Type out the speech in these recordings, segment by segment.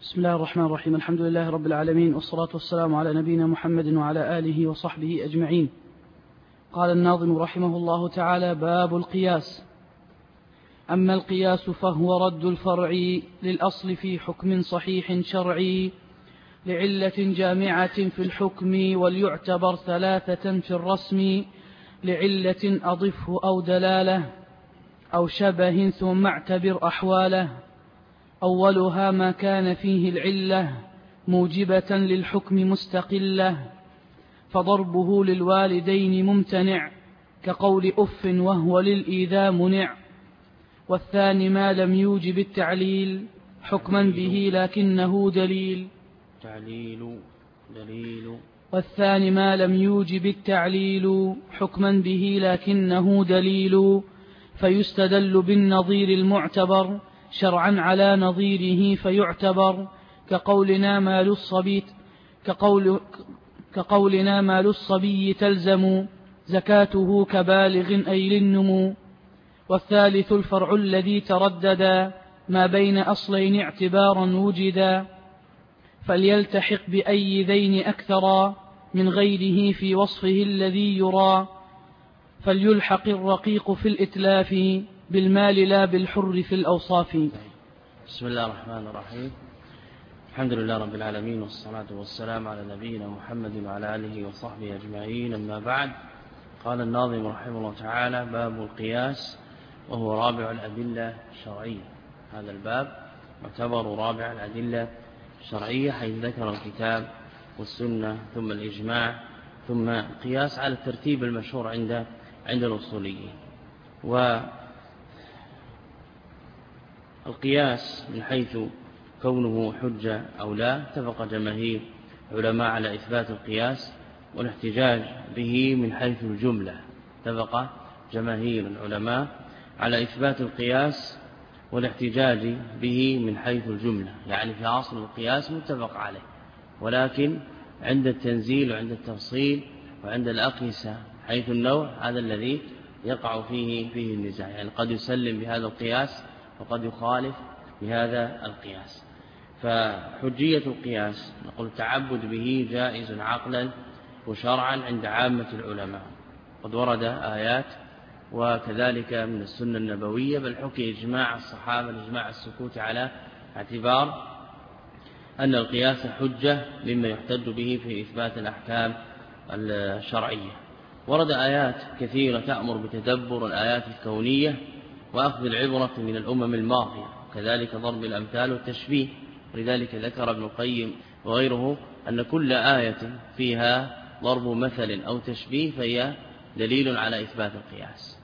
بسم الله الرحمن الرحيم. الحمد لله رب العالمين، والصلاة والسلام على نبينا محمد وعلى آله وصحبه أجمعين. قال الناظم رحمه الله تعالى: باب القياس. أما القياس فهو رد الفرع للأصل في حكم صحيح شرعي لعلة جامعة في الحكم، وليعتبر ثلاثة في الرسم: لعلة أضفه أو دلالة أو شبه، ثم اعتبر أحواله. أولها ما كان فيه العلة موجبة للحكم مستقلة، فضربه للوالدين ممتنع كقول أف وهو للإيذاء منع. والثاني ما لم يوجب التعليل حكما به لكنه دليل. والثاني ما لم يوجب التعليل حكما به لكنه دليل، فيستدل بالنظير المعتبر شرعا على نظيره فيعتبر، كقولنا مال الصبي تلزم زكاته كبالغ أي للنمو. والثالث الفرع الذي ترددا ما بين أصلين اعتبارا وجدا، فليلتحق بأي ذين أكثرا من غيره في وصفه الذي يرى، فليلحق الرقيق في الإتلاف بالمال لا بالحر في الأوصاف. بسم الله الرحمن الرحيم. الحمد لله رب العالمين، والصلاة والسلام على نبينا محمد وعلى آله وصحبه أجمعين. أما بعد، قال الناظم رحمه الله تعالى: باب القياس، وهو رابع الأدلة الشرعية. هذا الباب يعتبر رابع الأدلة الشرعية، حيث ذكر الكتاب والسنة ثم الإجماع ثم القياس على الترتيب المشهور عند الأصوليين. والقياس من حيث كونه حجة أو لا، اتفق جماهير علماء على إثبات القياس والاحتجاج به من حيث الجملة. اتفق جماهير العلماء على إثبات القياس والاحتجاج به من حيث الجملة، يعني في أصل القياس متفق عليه، ولكن عند التنزيل وعند التفصيل وعند الأقيسة حيث النوع، هذا الذي يقع فيه النزاع. يعني قد يسلم بهذا القياس وقد يخالف بهذا القياس. فحجية القياس نقول التعبد به جائز عقلا وشرعا عند عامة العلماء. قد ورد آيات وكذلك من السنة النبوية، بل حكي إجماع الصحابة الإجماع السكوت على اعتبار أن القياس حجة مما يحتج به في إثبات الأحكام الشرعية. ورد آيات كثيرة تأمر بتدبر الآيات الكونية وأخذ العبرة من الأمم الماضية، كذلك ضرب الأمثال والتشبيه. ولذلك ذكر ابن القيم وغيره أن كل آية فيها ضرب مثل أو تشبيه فهي دليل على إثبات القياس.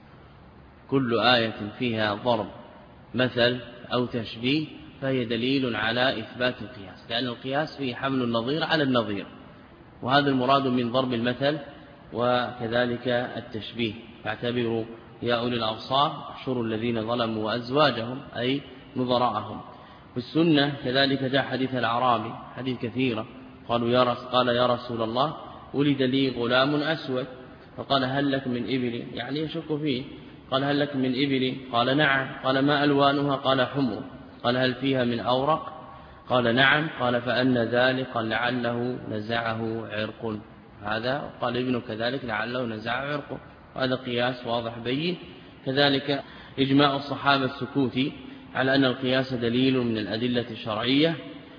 كل آية فيها ضرب مثل أو تشبيه فهي دليل على إثبات القياس، لأن القياس فيه حمل النظير على النظير، وهذا المراد من ضرب المثل وكذلك التشبيه. فاعتبروا يا أولي الأبصار احشروا الذين ظلموا وأزواجهم أي نظراءهم. في السنة كذلك جاء حديث الأعرابي، حديث كثيرة، قال يا رسول الله ولد لي غلام أسود، فقال هل لك من إبل؟ يعني يشك فيه. قال هل لك من إبل؟ قال نعم. قال ما ألوانها؟ قال حمر. قال هل فيها من أورق؟ قال نعم. قال فأن ذلك؟ قال لعله نزعه عرق. هذا قال ابنه كذلك لعله نزعه عرق. هذا قياس واضح بين. كذلك إجماع الصحابة السكوتي على أن القياس دليل من الأدلة الشرعية،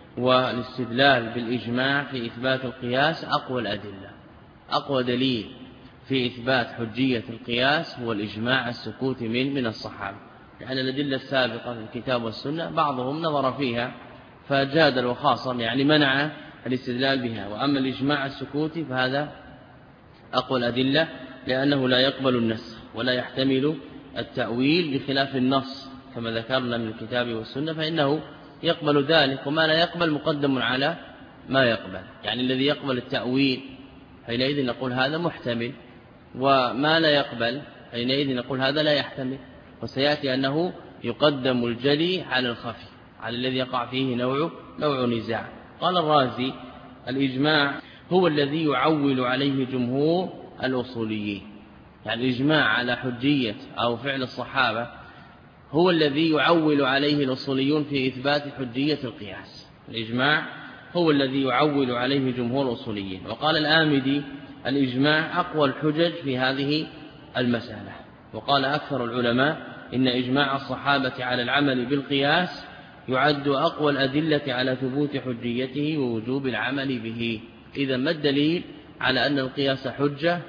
والاستدلال بالإجماع في إثبات القياس أقوى الأدلة. أقوى دليل في إثبات حجية القياس هو الإجماع السكوتي من الصحابة، لأن الأدلة السابقة في الكتاب والسنة بعضهم نظر فيها فجادل وخاصم، يعني منع الاستدلال بها. وأما الإجماع السكوتي فهذا أقوى الأدلة، لأنه لا يقبل النسخ ولا يحتمل التأويل بخلاف النص كما ذكرنا من الكتاب والسنة، فإنه يقبل ذلك، وما لا يقبل مقدم على ما يقبل. يعني الذي يقبل التأويل حينئذ نقول هذا محتمل، وما لا يقبل حينئذ نقول هذا لا يحتمل. وسيأتي أنه يقدم الجلي على الخفي، على الذي يقع فيه نوع نزاع. قال الرازي الإجماع هو الذي يعول عليه جمهور الأصوليين، يعني الإجماع على حجية أو فعل الصحابة هو الذي يعول عليه الأصوليون في إثبات حجية القياس. الإجماع هو الذي يعول عليه جمهور الأصوليين. وقال الآمدي الإجماع أقوى الحجج في هذه المسألة. وقال أكثر العلماء إن إجماع الصحابة على العمل بالقياس يعد أقوى الأدلة على ثبوت حجيته ووجوب العمل به. إذا ما الدليل على أن القياس حجة؟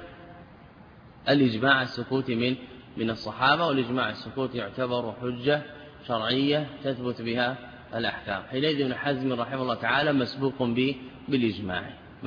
الإجماع السكوت من الصحابة، والإجماع السكوت يعتبر حجة شرعية تثبت بها الأحكام. حينئذ ابن حزم رحمه الله تعالى مسبوق بالإجماع،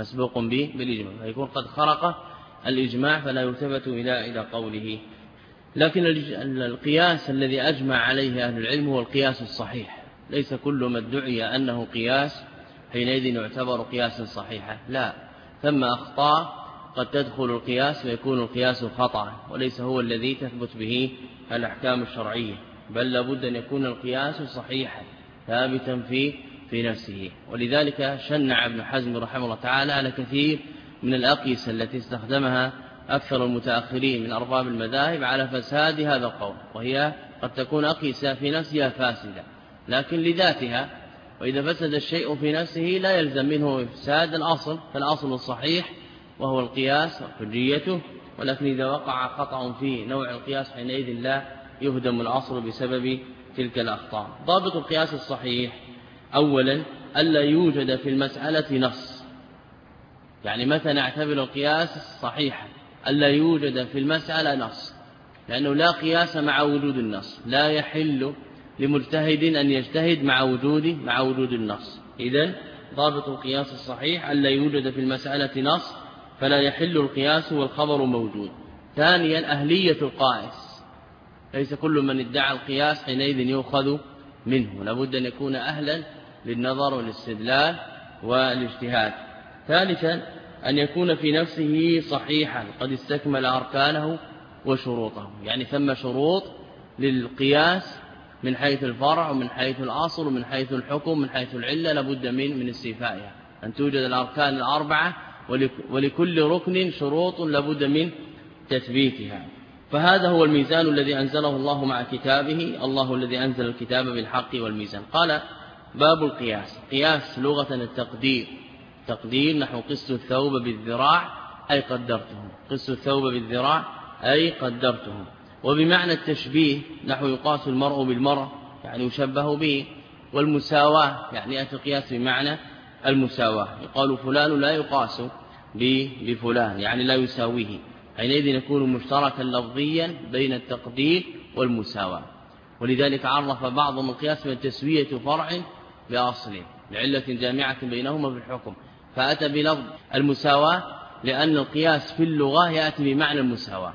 فيكون قد خرق الإجماع فلا يلتفت إلى قوله. لكن القياس الذي أجمع عليه أهل العلم هو القياس الصحيح. ليس كل ما ادعي أنه قياس حينئذ يعتبر قياسا صحيحا، لا، ثم أخطاء قد تدخل القياس ويكون القياس خطأ، وليس هو الذي تثبت به الأحكام الشرعية، بل لابد أن يكون القياس صحيحا ثابتا في نفسه. ولذلك شنع ابن حزم رحمه الله تعالى على كثير من الأقيسة التي استخدمها أكثر المتأخرين من أرباب المذاهب على فساد هذا القول، وهي قد تكون أقيسة في نفسها فاسدة لكن لذاتها، وإذا فسد الشيء في نفسه لا يلزم منه إفساد الأصل، فالأصل الصحيح وهو القياس وحجيته. ولكن إذا وقع خطأ في نوع القياس حينئذ لا يهدم الأصل بسبب تلك الأخطاء. ضابط القياس الصحيح أولا ألا يوجد في المسألة نص. يعني متى نعتبر القياس صحيحا؟ ألا يوجد في المسألة نص، لأنه لا قياس مع وجود النص، لا يحل لمجتهد أن يجتهد مع وجود النص. إذن ضابط القياس الصحيح ألا يوجد في المسألة نص فلا يحل القياس والخبر موجود. ثانيا أهلية القائس، ليس كل من ادعى القياس حينئذ يؤخذ منه، لابد أن يكون أهلا للنظر والاستدلال والاجتهاد. ثالثا أن يكون في نفسه صحيحا قد استكمل أركانه وشروطه، يعني ثم شروط للقياس من حيث الفرع ومن حيث الأصل ومن حيث الحكم ومن حيث العلة، لابد من استيفائها، أن توجد الأركان الأربعة ولكل ركن شروط لابد من تثبيتها. فهذا هو الميزان الذي أنزله الله مع كتابه، الله الذي أنزل الكتاب بالحق والميزان. قال باب القياس. قياس لغة التقدير، تقدير نحو قس الثوب بالذراع أي قدرته، قس الثوب بالذراع أي قدرته. وبمعنى التشبيه نحو يقاس المرء بالمرء يعني يشبه به، والمساواة يعني يأتي القياس بمعنى المساواة، يقال فلان لا يقاس بفلان يعني لا يساويه، حينئذ يكون مشتركا لفظيا بين التقدير والمساواة. ولذلك عرف بعضهم القياس من تسوية فرع بأصل لعلة جامعة بينهما في الحكم، فأتى بلفظ المساواة لأن القياس في اللغة يأتي بمعنى المساواة.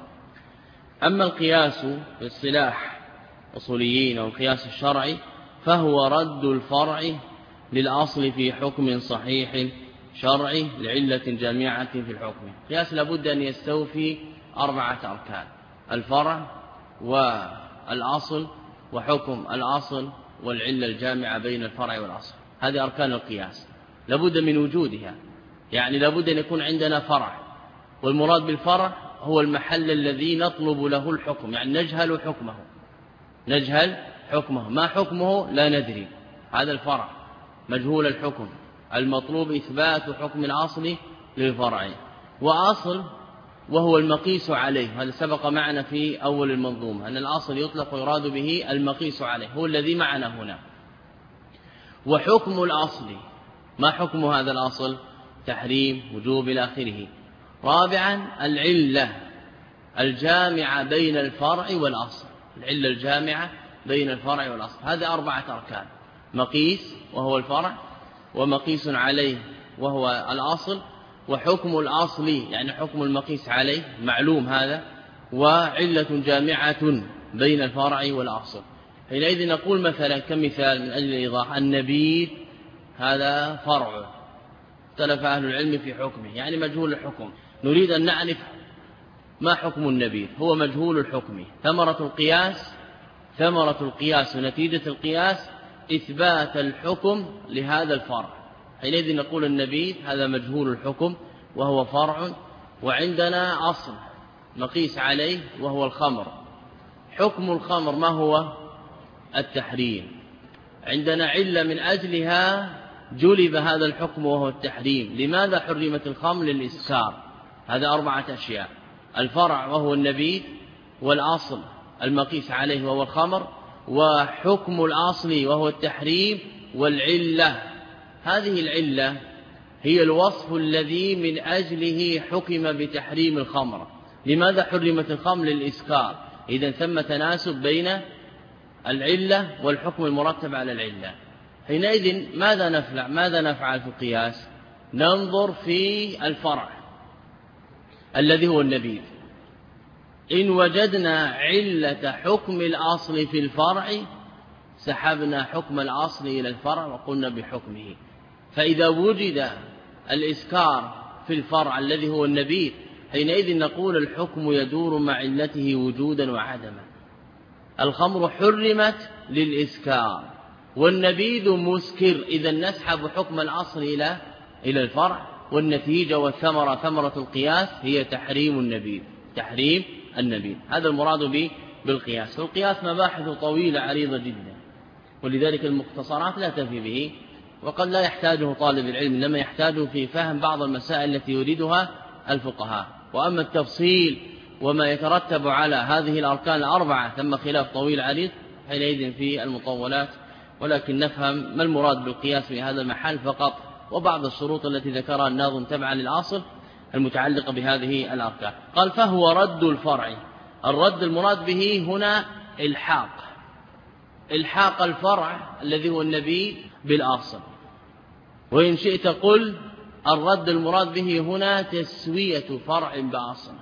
أما القياس في اصطلاح أصوليين أو القياس الشرعي فهو رد الفرع للأصل في حكم صحيح شرعي لعلة جامعة في الحكم. قياس لابد أن يستوفي 4 أركان: الفرع والأصل وحكم الأصل والعلة الجامعة بين الفرع والأصل. هذه أركان القياس لابد من وجودها، يعني لابد أن يكون عندنا فرع، والمراد بالفرع هو المحل الذي نطلب له الحكم، يعني نجهل حكمه، ما حكمه لا ندري، هذا الفرع مجهول الحكم، المطلوب إثبات حكم الأصل للفرع. وأصل وهو المقيس عليه، هذا سبق معنا في أول المنظومة أن الأصل يطلق ويراد به المقيس عليه، هو الذي معنا هنا. وحكم الأصل، ما حكم هذا الأصل؟ تحريم، وجوب إلى آخره. رابعا العلة الجامعة بين الفرع والأصل، العلة الجامعة بين الفرع والأصل، هذه 4 أركان: مقيس وهو الفرع، ومقيس عليه وهو الأصل، وحكم الأصل يعني حكم المقيس عليه معلوم هذا، وعلة جامعة بين الفرع والأصل. حينئذ نقول مثلا كمثال من أجل الإيضاح: النبيذ هذا فرع، اختلف أهل العلم في حكمه يعني مجهول الحكم، نريد أن نعرف ما حكم النبيذ، هو مجهول الحكم. ثمرة القياس ونتيجة القياس إثبات الحكم لهذا الفرع، حينئذ نقول النبيذ هذا مجهول الحكم وهو فرع، وعندنا أصل مقيس عليه وهو الخمر، حكم الخمر ما هو؟ التحريم. عندنا علة من أجلها جلب هذا الحكم وهو التحريم. لماذا حرمت الخمر؟ للإسكار. هذا 4 أشياء: الفرع وهو النبيذ، والأصل المقيس عليه وهو الخمر، وحكم الأصل وهو التحريم، والعلة. هذه العلة هي الوصف الذي من أجله حكم بتحريم الخمر. لماذا حرمت الخمر؟ للإسكار. إذن ثم تناسب بين العلة والحكم المرتب على العلة. حينئذ ماذا نفعل في القياس؟ ننظر في الفرع الذي هو النبيذ. إن وجدنا علة حكم الأصل في الفرع سحبنا حكم الأصل إلى الفرع وقلنا بحكمه. فإذا وجد الإسكار في الفرع الذي هو النبيذ حينئذ نقول الحكم يدور مع علته وجودا وعدما. الخمر حرمت للإسكار والنبيذ مسكر، إذا نسحب حكم الأصل إلى الفرع، والنتيجة والثمرة ثمرة القياس هي تحريم النبيذ. هذا المراد بالقياس. والقياس مباحث طويلة عريضة جدا، ولذلك المختصرات لا تفي به، وقد لا يحتاجه طالب العلم، إنما يحتاجه في فهم بعض المسائل التي يريدها الفقهاء. وأما التفصيل وما يترتب على هذه الأركان 4 ثم خلاف طويل عريض حينئذ في المطولات. ولكن نفهم ما المراد بالقياس في هذا المحل فقط، وبعض الشروط التي ذكرها الناظم تبعا للأصل المتعلقة بهذه الأركان. قال فهو رد الفرع. الرد المراد به هنا الحاق الفرع الذي هو النبيذ بالأصل. وإن شئت قل الرد المراد به هنا تسوية فرع بأصل.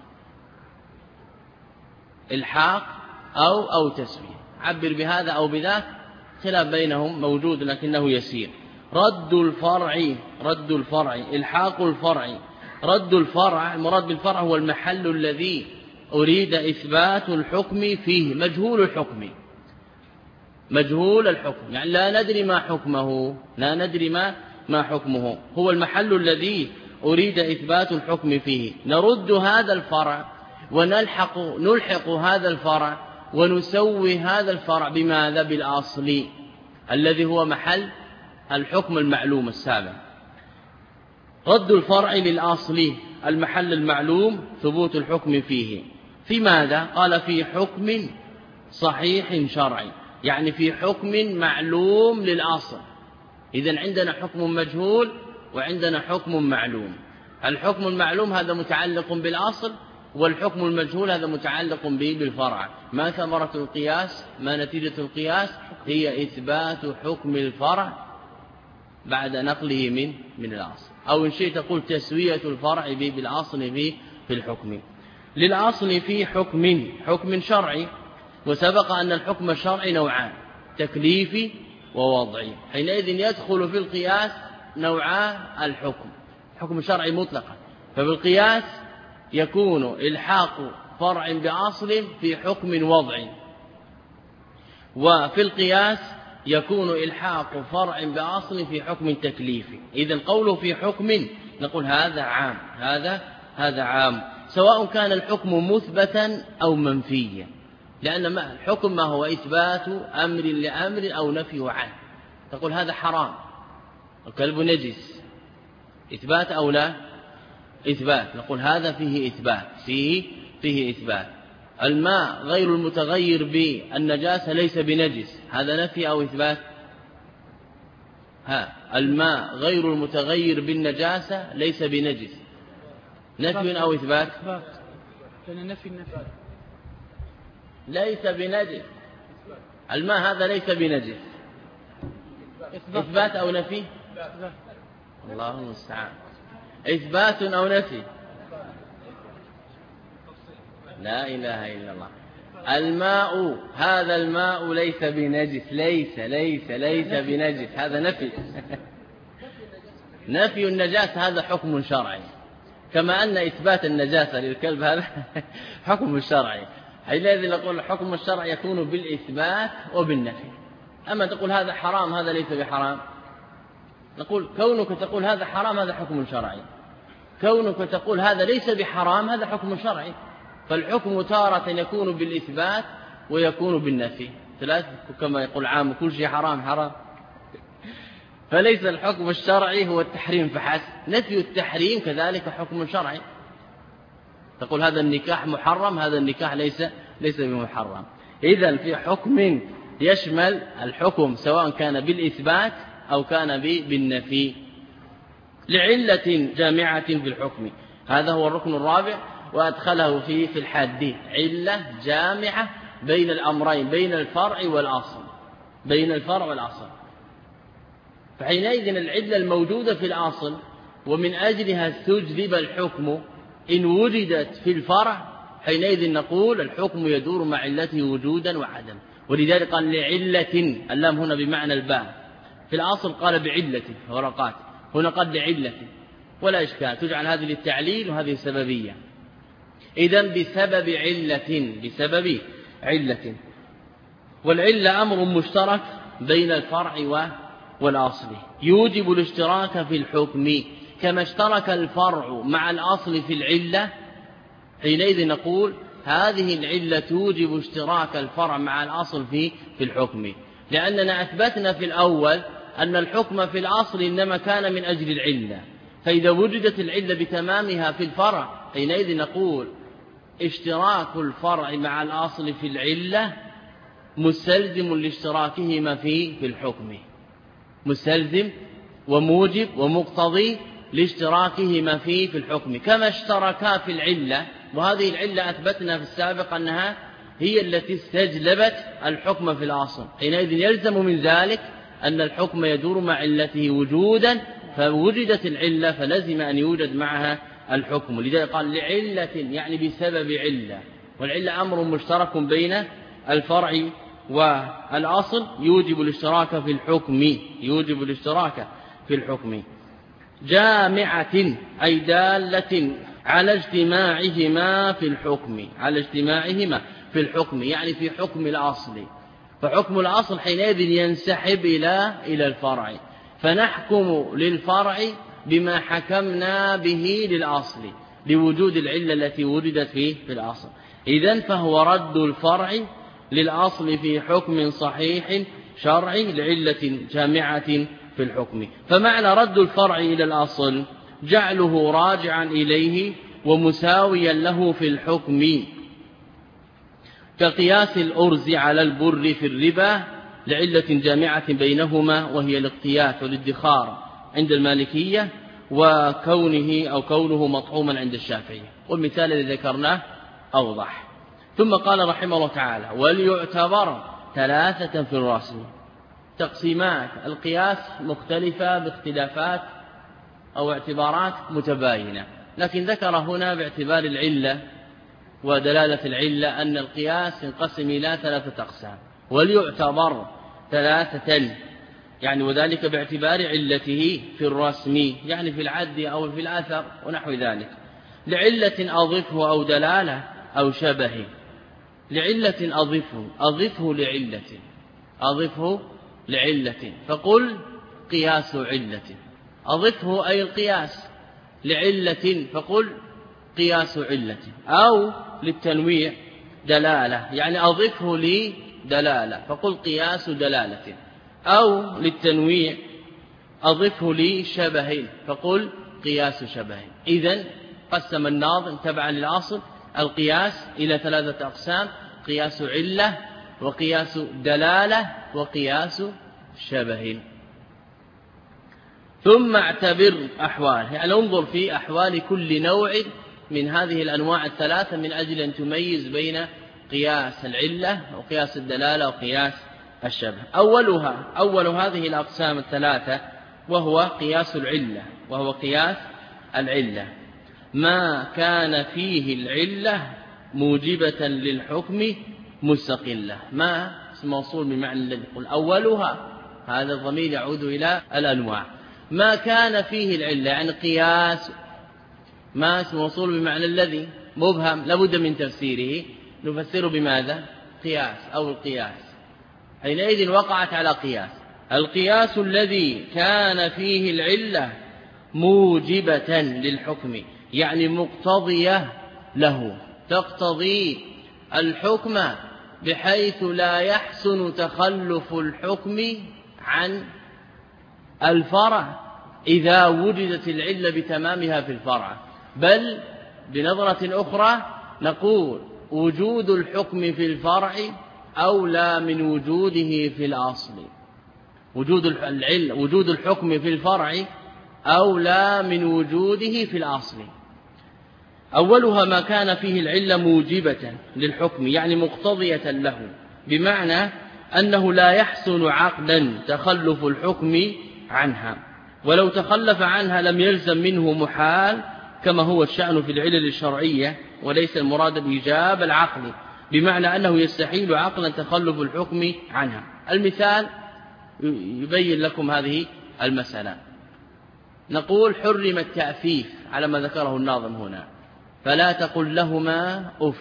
الحاق أو تسوية، عبر بهذا أو بذاك، خلاف بينهم موجود لكنه يسير. رد الفرع الحاق الفرع. رد الفرع، المراد بالفرع هو المحل الذي أريد إثبات الحكم فيه، مجهول الحكم، يعني لا ندري ما حكمه، هو المحل الذي أريد إثبات الحكم فيه. نرد هذا الفرع ونلحق هذا الفرع ونسوي هذا الفرع بماذا؟ بالأصل الذي هو محل الحكم المعلوم السابق. رد الفرع للأصل المحل المعلوم ثبوت الحكم فيه. في ماذا؟ قال في حكم صحيح شرعي، يعني في حكم معلوم للأصل. إذن عندنا حكم مجهول وعندنا حكم معلوم. الحكم المعلوم هذا متعلق بالأصل، والحكم المجهول هذا متعلق به بالفرع. ما ثمرة القياس؟ ما نتيجة القياس؟ هي إثبات حكم الفرع بعد نقله من الأصل، أو إن شئت تقول تسوية الفرع بالأصل في الحكم. للأصل في حكم شرعي، وسبق أن الحكم الشرعي نوعان: تكليفي ووضعي. حينئذ يدخل في القياس نوعا الحكم، حكم شرعي مطلقا. فبالقياس يكون إلحاق فرع بأصل في حكم وضعي، وفي القياس يكون إلحاق فرع بأصل في حكم تكليفي. إذن قوله في حكم نقول هذا عام، هذا عام، سواء كان الحكم مثبتا أو منفيا، لأن الحكم ما هو؟ إثبات أمر لأمر أو نفيه عنه. تقول هذا حرام، الكلب نجس، إثبات أو لا إثبات، نقول هذا فيه إثبات، فيه إثبات. الماء غير المتغير بالنجاسة ليس بنجس، هذا نفي أو إثبات؟ الماء غير المتغير بالنجاسة ليس بنجس، نفي أو إثبات؟ نفي ليس بنجس، الماء هذا ليس بنجس، إثبات أو نفي؟ الله المستعان. إثبات أو نفي؟ لا إله إلا الله. الماء، هذا الماء ليس بنجس، ليس بنجس، هذا نفي. نفي النجاسة هذا حكم شرعي، كما أن إثبات النجاسة للكلب هذا حكم شرعي. حينئذ نقول الحكم الشرعي يكون بالإثبات وبالنفي. أما تقول هذا حرام هذا ليس بحرام، نقول كونك تقول هذا حرام هذا حكم شرعي، كونك تقول هذا ليس بحرام هذا حكم شرعي. فالحكم تارة يكون بالإثبات ويكون بالنفي، ثلاثة كما يقول عام كل شيء حرام. فليس الحكم الشرعي هو التحريم فحسب، نفي التحريم كذلك حكم شرعي. تقول هذا النكاح محرم، هذا النكاح ليس بمحرم. إذن في حكم يشمل الحكم سواء كان بالإثبات أو كان بالنفي لعلة جامعة في الحكم. هذا هو الركن الرابع، وأدخله في الحد، علة جامعة بين الأمرين، بين الفرع والأصل، بين الفرع والأصل. فحينئذ العلة الموجودة في الأصل ومن أجلها استجلب الحكم إن وجدت في الفرع، حينئذ نقول الحكم يدور مع علته وجودا وعدم. ولذلك قال لعلة، اللام هنا بمعنى الباء، في الأصل قال بعلة ورقات، هنا قال لعلة، ولا إشكال، تجعل هذه للتعليل وهذه سببية. إذن بسبب علة، والعلة أمر مشترك بين الفرع والأصل يوجب الاشتراك في الحكم، كما اشترك الفرع مع الأصل في العلة، حينئذ نقول هذه العلة توجب اشتراك الفرع مع الأصل في الحكم، لأننا أثبتنا في الأول أن الحكم في الأصل إنما كان من أجل العلة، فإذا وجدت العلة بتمامها في الفرع حينئذ نقول اشتراك الفرع مع الأصل في العلة مستلزم لاشتراكهما في الحكم، مستلزم وموجب ومقتضي لاشتراكهما في الحكم، كما اشتركا في العلة. وهذه العلة أثبتنا في السابق أنها هي التي استجلبت الحكم في الأصل، حينئذ يلزم من ذلك أن الحكم يدور مع علته وجودا، فوجدت العلة فلزم أن يوجد معها الحكم. لذلك قال لعلة يعني بسبب علة، والعلة أمر مشترك بين الفرع والأصل يوجب الاشتراك في الحكم، يوجب الاشتراك في الحكم. جامعة أي دالة على اجتماعهما في الحكم، على اجتماعهما في الحكم يعني في حكم الأصل، فحكم الأصل حينئذ ينسحب إلى الفرع، فنحكم للفرع بما حكمنا به للأصل لوجود العلة التي وجدت في الأصل. إذن فهو رد الفرع للأصل في حكم صحيح شرعي لعلة جامعة في الحكم. فمعنى رد الفرع إلى الأصل جعله راجعا إليه ومساويا له في الحكم، كقياس الأرز على البر في الربا لعلة جامعة بينهما وهي الاقتيات والادخار عند المالكية، كونه مطعوما عند الشافعية، والمثال الذي ذكرناه أوضح. ثم قال رحمه الله تعالى وليعتبر ثلاثة في الرسم. تقسيمات القياس مختلفة باختلافات أو اعتبارات متباينة، لكن ذكر هنا باعتبار العلة ودلالة العلة أن القياس ينقسم إلى ثلاثة أقسام، وليعتبر ثلاثة يعني وذلك باعتبار علته في الرسم يعني في العد أو في الأثر ونحو ذلك، لعلة أضفه أو دلالة أو شبه. لعلة أضفه لعلة فقل قياس علة، أضفه أي القياس لعلة فقل قياس علة، أو للتنويع دلالة يعني أضفه لدلالة فقل قياس دلالة، أو للتنويع أضفه لشبه فقل قياس شبه. إذن قسم الناظم تبعا للأصل القياس إلى ثلاثة أقسام: قياس علة وقياس دلالة وقياس شبه. ثم اعتبر أحوال، يعني انظر في أحوال كل نوع من هذه الأنواع الثلاثة من أجل أن تميز بين قياس العلة وقياس الدلالة وقياس الشبه. أول هذه الأقسام الثلاثة وهو قياس العلة، ما كان فيه العلة موجبة للحكم مستقلة. ما اسم موصول بمعنى الذي، قل أولها، هذا الضمير يعود إلى الأنواع. ما كان فيه العلة يعني قياس، ما اسم موصول بمعنى الذي مبهم لابد من تفسيره، نفسره بماذا؟ قياس أو القياس، حينئذ وقعت على قياس. القياس الذي كان فيه العلة موجبة للحكم يعني مقتضية له، تقتضي الحكم بحيث لا يحسن تخلف الحكم الفرع إذا وجدت العلة بتمامها في الفرع، بل بنظرة أخرى نقول وجود الحكم في الفرع أولى من وجوده في الأصل. وجود الحكم في الفرع أولى من وجوده في الأصل. أولها ما كان فيه العلة موجبة للحكم، يعني مقتضية له، بمعنى أنه لا يحسن عقلا تخلف الحكم عنها، ولو تخلف عنها لم يلزم منه محال، كما هو الشأن في العلل الشرعية، وليس المراد الإيجاب العقلي، بمعنى أنه يستحيل عقلا تخلف الحكم عنها. المثال يبين لكم هذه المسألة. نقول حرم التأفيف على ما ذكره الناظم هنا، فلا تقل لهما أف،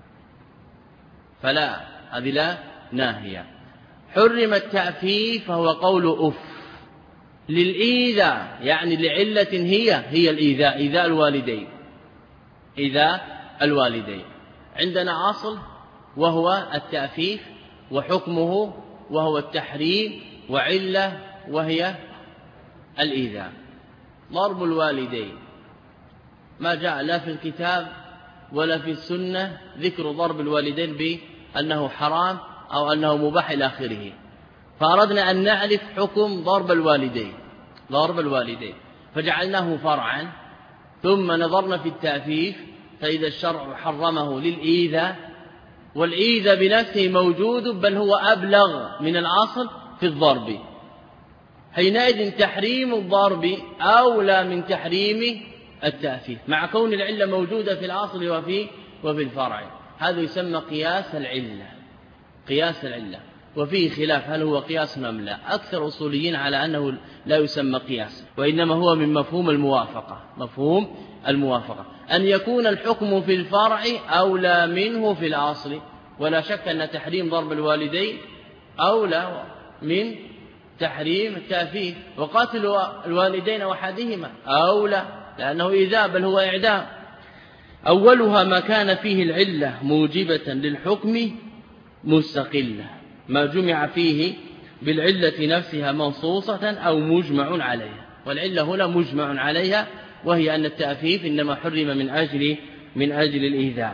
فلا هذه لا ناهية. حرم التأفيف فهو قول أف للإيذاء، يعني لعلة هي الإيذاء، إيذاء الوالدين، إيذاء الوالدين. عندنا أصل وهو التأفيف، وحكمه وهو التحريم، وعلة وهي الإيذاء. ضرب الوالدين ما جاء لا في الكتاب ولا في السنة ذكر ضرب الوالدين بأنه حرام أو أنه مباح إلى آخره، فأردنا أن نعرف حكم ضرب الوالدين فجعلناه فرعا، ثم نظرنا في التأفيف فإذا الشرع حرمه للإيذاء، والإيذاء بنفسه موجود بل هو أبلغ من الأصل في الضرب، حينئذ تحريم الضرب أولى من تحريم التأفيف، مع كون العلة موجودة في الأصل وفي الفرع. هذا يسمى قياس العلة، وفيه خلاف هل هو قياس أم لا. أكثر أصوليين على أنه لا يسمى قياس، وإنما هو من مفهوم الموافقة، أن يكون الحكم في الفرع أولى منه في الأصل. ولا شك أن تحريم ضرب الوالدين أولى من تحريم التأفيف، وقتل الوالدين وحدهما أولى لأنه إيذاء بل هو إعدام. أولها ما كان فيه العلة موجبة للحكم مستقلة، ما جمع فيه بالعلة نفسها منصوصة أو مجمع عليها، والعلة هنا مجمع عليها، وهي أن التأفيف إنما حرم من أجل الإيذاء.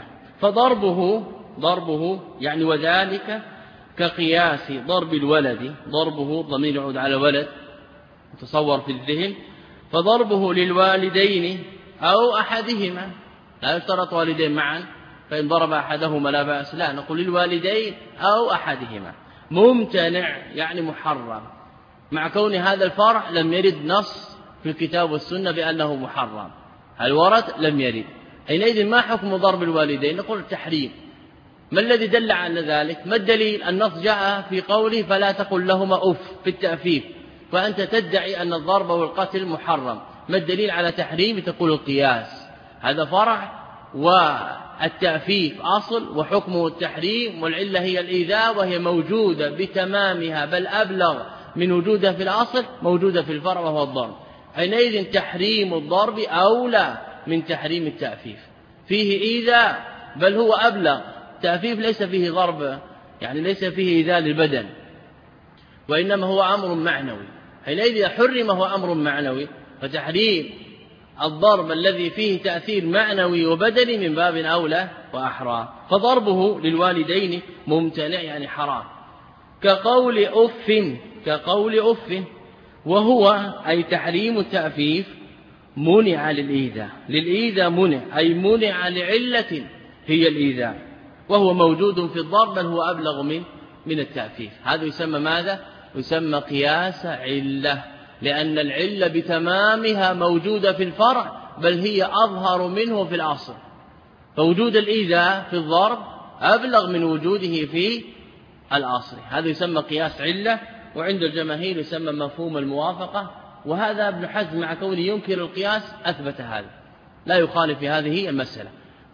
فضربه يعني وذلك كقياس ضرب الولد، ضربه ضمير يعود على ولد متصور في الذهن، فضربه للوالدين أو أحدهما، لا يشترط والدين معا، فإن ضرب أحدهما لا بأس، لا، نقول للوالدين أو أحدهما. ممتنع يعني محرم، مع كون هذا الفرع لم يرد نص في الكتاب والسنة بأنه محرم، هل ورد؟ لم يرد. حينئذ ما حكم ضرب الوالدين؟ نقول التحريم. ما الذي دل على ذلك؟ ما الدليل؟ النص جاء في قوله فلا تقل لهما أف في التأفيف، فأنت تدعي أن الضرب والقتل محرم. ما الدليل على تحريم؟ تقول القياس، هذا فرع والتأفيف أصل وحكمه التحريم، والعلة هي الإيذاء وهي موجودة بتمامها بل أبلغ من وجودها في الأصل، موجودة في الفرع وهو الضرب. حينئذ تحريم الضرب أولى من تحريم التأفيف، فيه إيذاء بل هو أبلغ. التأفيف ليس فيه ضرب، يعني ليس فيه إيذاء للبدن، وإنما هو أمر معنوي. حينئذ حرم هو أمر معنوي، فتحريم الضرب الذي فيه تأثير معنوي وبدني من باب أولى وأحرى. فضربه للوالدين ممتنع يعني حرام، كقول أف، وهو أي تحريم التأفيف منع للإيذاء منع، أي منع لعلة هي الإيذاء، وهو موجود في الضرب بل هو أبلغ من التأفيف. هذا يسمى ماذا؟ يسمى قياس علة، لأن العلة بتمامها موجودة في الفرع بل هي أظهر منه في الأصل، فوجود الإيذاء في الضرب أبلغ من وجوده في الأصل. هذا يسمى قياس علة، وعند الجماهير يسمى مفهوم الموافقة. وهذا ابن حزم مع كونه ينكر القياس أثبت هذا، لا يخالف في هذه المسألة،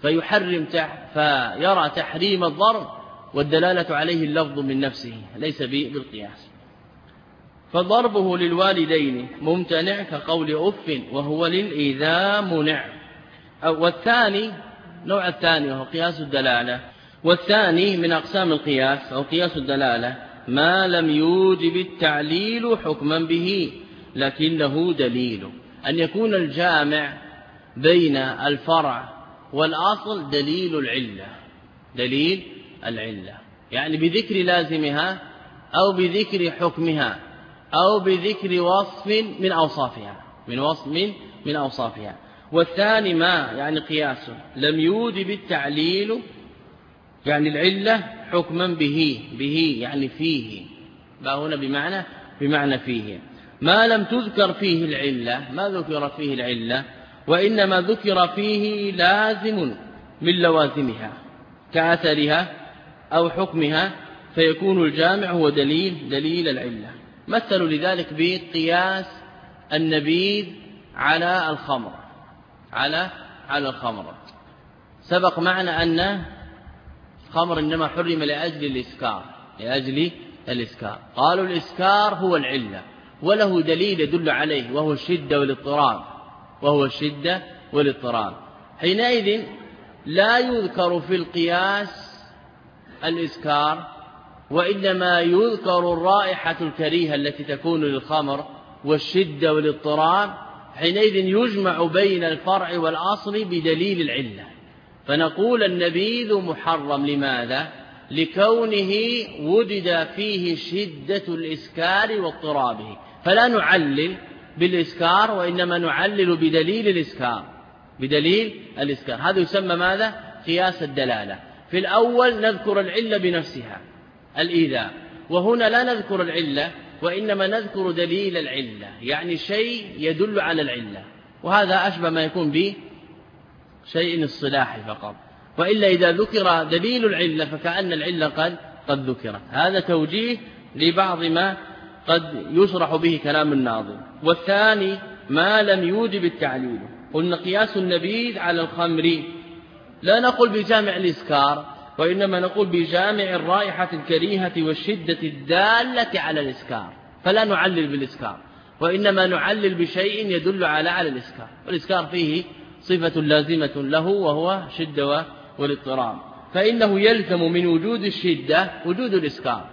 فيرى تحريم الضرب والدلالة عليه اللفظ من نفسه ليس بالقياس. فضربه للوالدين ممتنع كقول أف، وهو للإيذاء منع. والثاني نوع الثاني وهو قياس الدلالة، والثاني من أقسام القياس أو قياس الدلالة ما لم يوجب التعليل حكما به، لكنه دليل. أن يكون الجامع بين الفرع والأصل دليل العلة، دليل العلة، يعني بذكر لازمها أو بذكر حكمها أو بذكر وصف من أوصافها، من وصف من أوصافها. والثاني ما يعني قياس لم يوجب التعليل، يعني العلة حكما به يعني فيه، هنا بمعنى فيه، ما لم تذكر فيه العلة، ما ذكر فيه العلة وإنما ذكر فيه لازم من لوازمها كأثرها أو حكمها، فيكون الجامع هو دليل العلة. مثلوا لذلك بقياس النبيذ على الخمر، على الخمر. سبق معنا أن الخمر إنما حرم لأجل الإسكار، قالوا الإسكار هو العلة وله دليل يدل عليه وهو الشدة والاضطراب. حينئذ لا يذكر في القياس الإسكار، وإنما يذكر الرائحة الكريهة التي تكون للخمر والشدة والاضطراب. حينئذ يجمع بين الفرع والأصل بدليل العلة، فنقول النبيذ محرم. لماذا؟ لكونه وجد فيه شدة الإسكار واضطرابه، فلا نعلل بالإسكار وإنما نعلل بدليل الإسكار. هذا يسمى ماذا؟ قياس الدلالة. في الأول نذكر العلة بنفسها الإيذاء، وهنا لا نذكر العلة وإنما نذكر دليل العلة، يعني شيء يدل على العلة، وهذا أشبه ما يكون به شيء الصلاحي فقط، وإلا إذا ذكر دليل العلة فكأن العلة قد ذكرت. هذا توجيه لبعض ما قد يشرح به كلام الناظم. والثاني ما لم يوجب التعليل، قلنا قياس النبيذ على الخمر لا نقول بجامع الإسكار، وإنما نقول بجامع الرائحة الكريهة والشدة الدالة على الإسكار، فلا نعلل بالإسكار وإنما نعلل بشيء يدل على الإسكار، والإسكار فيه صفة لازمة له وهو شدة والاضطراب، فإنه يلزم من وجود الشدة وجود الإسكار.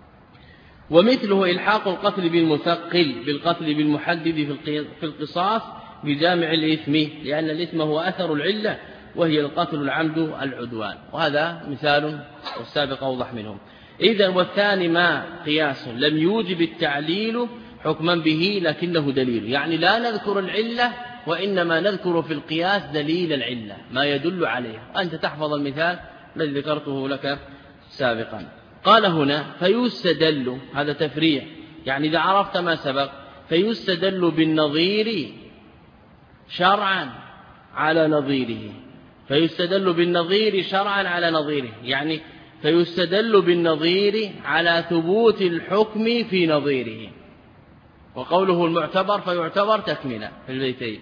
ومثله إلحاق القتل بالمثقل بالقتل بالمحدد في القصاص بجامع الإثم، لأن الإثم هو أثر العلة وهي القتل العمد العدوان، وهذا مثال والسابق أوضح منهم. إذن والثاني ما قياس لم يوجب التعليل حكما به لكنه دليل، يعني لا نذكر العلة وإنما نذكر في القياس دليل العلة ما يدل عليها. أنت تحفظ المثال الذي ذكرته لك سابقا. قال هنا فيستدل، هذا تفريع، يعني إذا عرفت ما سبق فيستدل بالنظير شرعا على نظيره، فيستدل بالنظير شرعا على نظيره، يعني فيستدل بالنظير على ثبوت الحكم في نظيره. وقوله المعتبر فيعتبر تكملة في البيتين،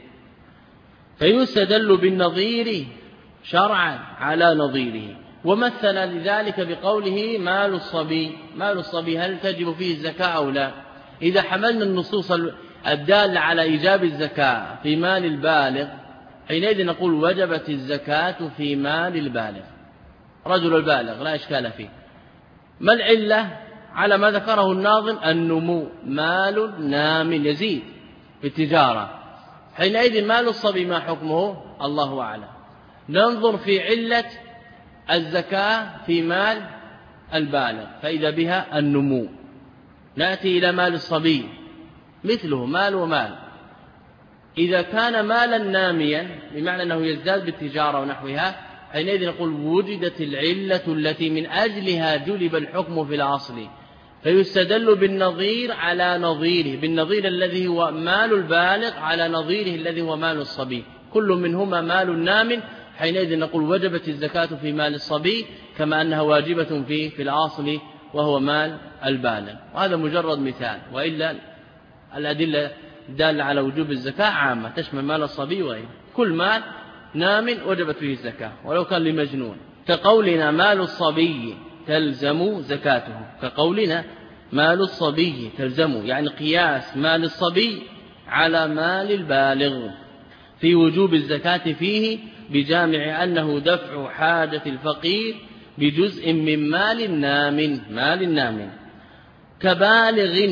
فيستدل بالنظير شرعا على نظيره. ومثل لذلك بقوله مال الصبي هل تجب فيه الزكاة أو لا؟ إذا حملنا النصوص الدالة على إيجاب الزكاة في مال البالغ حينئذ نقول وجبت الزكاة في مال البالغ، رجل البالغ لا إشكال فيه. ما العلة؟ على ما ذكره الناظم النمو، مال نام يزيد في التجارة. حينئذ مال الصبي ما حكمه؟ الله أعلم. ننظر في علة الزكاة في مال البالغ فإذا بها النمو. نأتي إلى مال الصبي مثله مال ومال، إذا كان مالا ناميا بمعنى أنه يزداد بالتجارة ونحوها حينئذ نقول وجدت العلة التي من أجلها جلب الحكم في الأصل، فيستدل بالنظير على نظيره، بالنظير الذي هو مال البالغ على نظيره الذي هو مال الصبي، كل منهما مال نام، حينئذ نقول وجبت الزكاة في مال الصبي كما أنها واجبة في الأصل وهو مال البالغ. وهذا مجرد مثال، وإلا الأدلة الدالة على وجوب الزكاة عامة تشمل مال الصبي وغيره، كل مال نام وجبت فيه الزكاة ولو كان لمجنون. كقولنا مال الصبي تلزم زكاته، كقولنا مال الصبي تلزم، يعني قياس مال الصبي على مال البالغ في وجوب الزكاة فيه بجامع أنه دفع حاجة الفقير بجزء من مال النام. كبالغ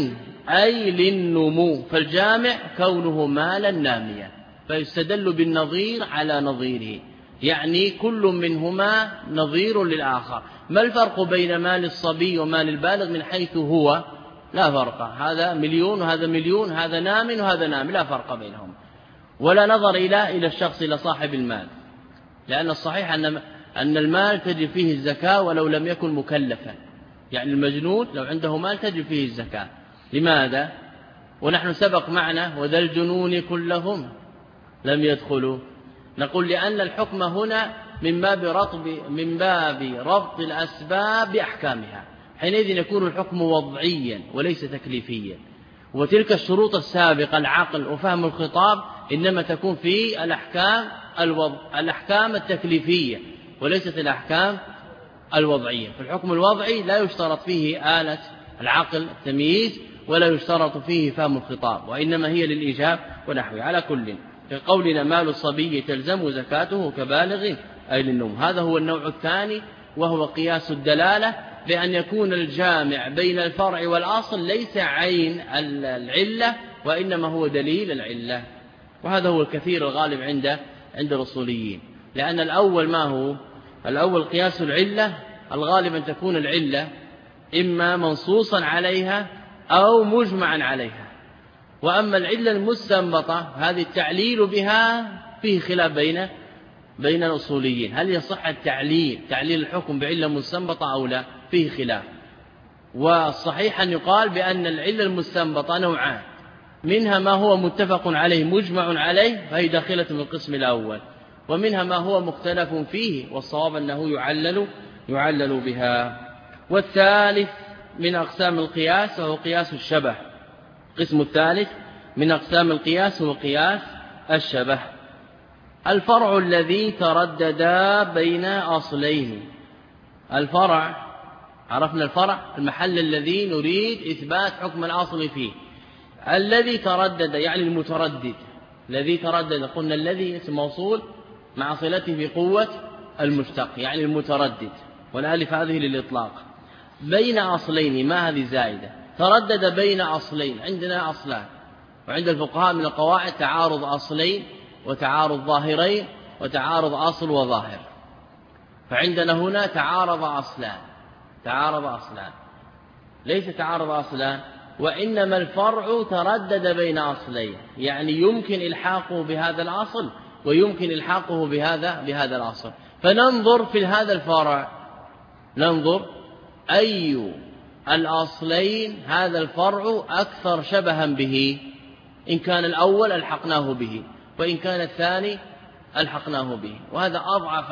أي للنمو، فالجامع كونه مالا ناميا، فيستدل بالنظير على نظيره، يعني كل منهما نظير للآخر. ما الفرق بين مال الصبي ومال البالغ من حيث هو؟ لا فرق، هذا مليون وهذا مليون، هذا نام وهذا نام، لا فرق بينهم، ولا نظر إلى الشخص، إلى صاحب المال، لأن الصحيح أن المال تجب فيه الزكاة ولو لم يكن مكلفا، يعني المجنون لو عنده مال تجب فيه الزكاة. لماذا؟ ونحن سبق معنا وذا الجنون كلهم لم يدخلوا، نقول لأن الحكم هنا من باب ربط الأسباب بأحكامها، حينئذ يكون الحكم وضعيا وليس تكليفيا، وتلك الشروط السابقة العقل وفهم الخطاب إنما تكون في الأحكام التكليفية وليست الأحكام الوضعية. فالحكم الوضعي لا يشترط فيه آلة العقل التمييز ولا يشترط فيه فهم الخطاب، وإنما هي للإيجاب ونحوه. على كل كقولنا مال الصبي تلزم زكاته كبالغ أي للنوم، هذا هو النوع الثاني، وهو قياس الدلالة، بأن يكون الجامع بين الفرع والأصل ليس عين العلة وإنما هو دليل العلة، وهذا هو الكثير الغالب عند الأصوليين. لأن الأول ما هو؟ الأول قياس العلة، الغالب أن تكون العلة إما منصوصا عليها أو مجمعا عليها، وأما العلة المستنبطة هذه التعليل بها فيه خلاف بين الأصوليين، هل يصح تعليل الحكم بعلة مستنبطة أو لا؟ فيه خلاف. والصحيح أن يقال بأن العلة المستنبطة نوعان، منها ما هو متفق عليه مجمع عليه فهي داخلة من القسم الأول، ومنها ما هو مختلف فيه والصواب أنه يعلل بها. والثالث من أقسام القياس وهو قياس الشبه، القسم الثالث من أقسام القياس هو قياس الشبه. الفرع الذي تردد بين أصلين، الفرع عرفنا الفرع المحل الذي نريد إثبات حكم الأصل فيه، الذي تردد يعني المتردد، الذي تردد قلنا الذي اسم موصول مع صلته بقوة المشتق يعني المتردد، والالف هذه للإطلاق. بين أصلين ما هذه زائدة، تردد بين أصلين، عندنا أصلان، وعند الفقهاء من القواعد تعارض أصلين وتعارض ظاهرين وتعارض أصل وظاهر، فعندنا هنا تعارض أصلان، ليس تعارض أصلان، وإنما الفرع تردد بين أصلين، يعني يمكن إلحاقه بهذا الأصل ويمكن إلحاقه بهذا الأصل. فننظر في هذا الفرع، ننظر أي الأصلين هذا الفرع أكثر شبها به، إن كان الأول ألحقناه به وإن كان الثاني ألحقناه به، وهذا أضعف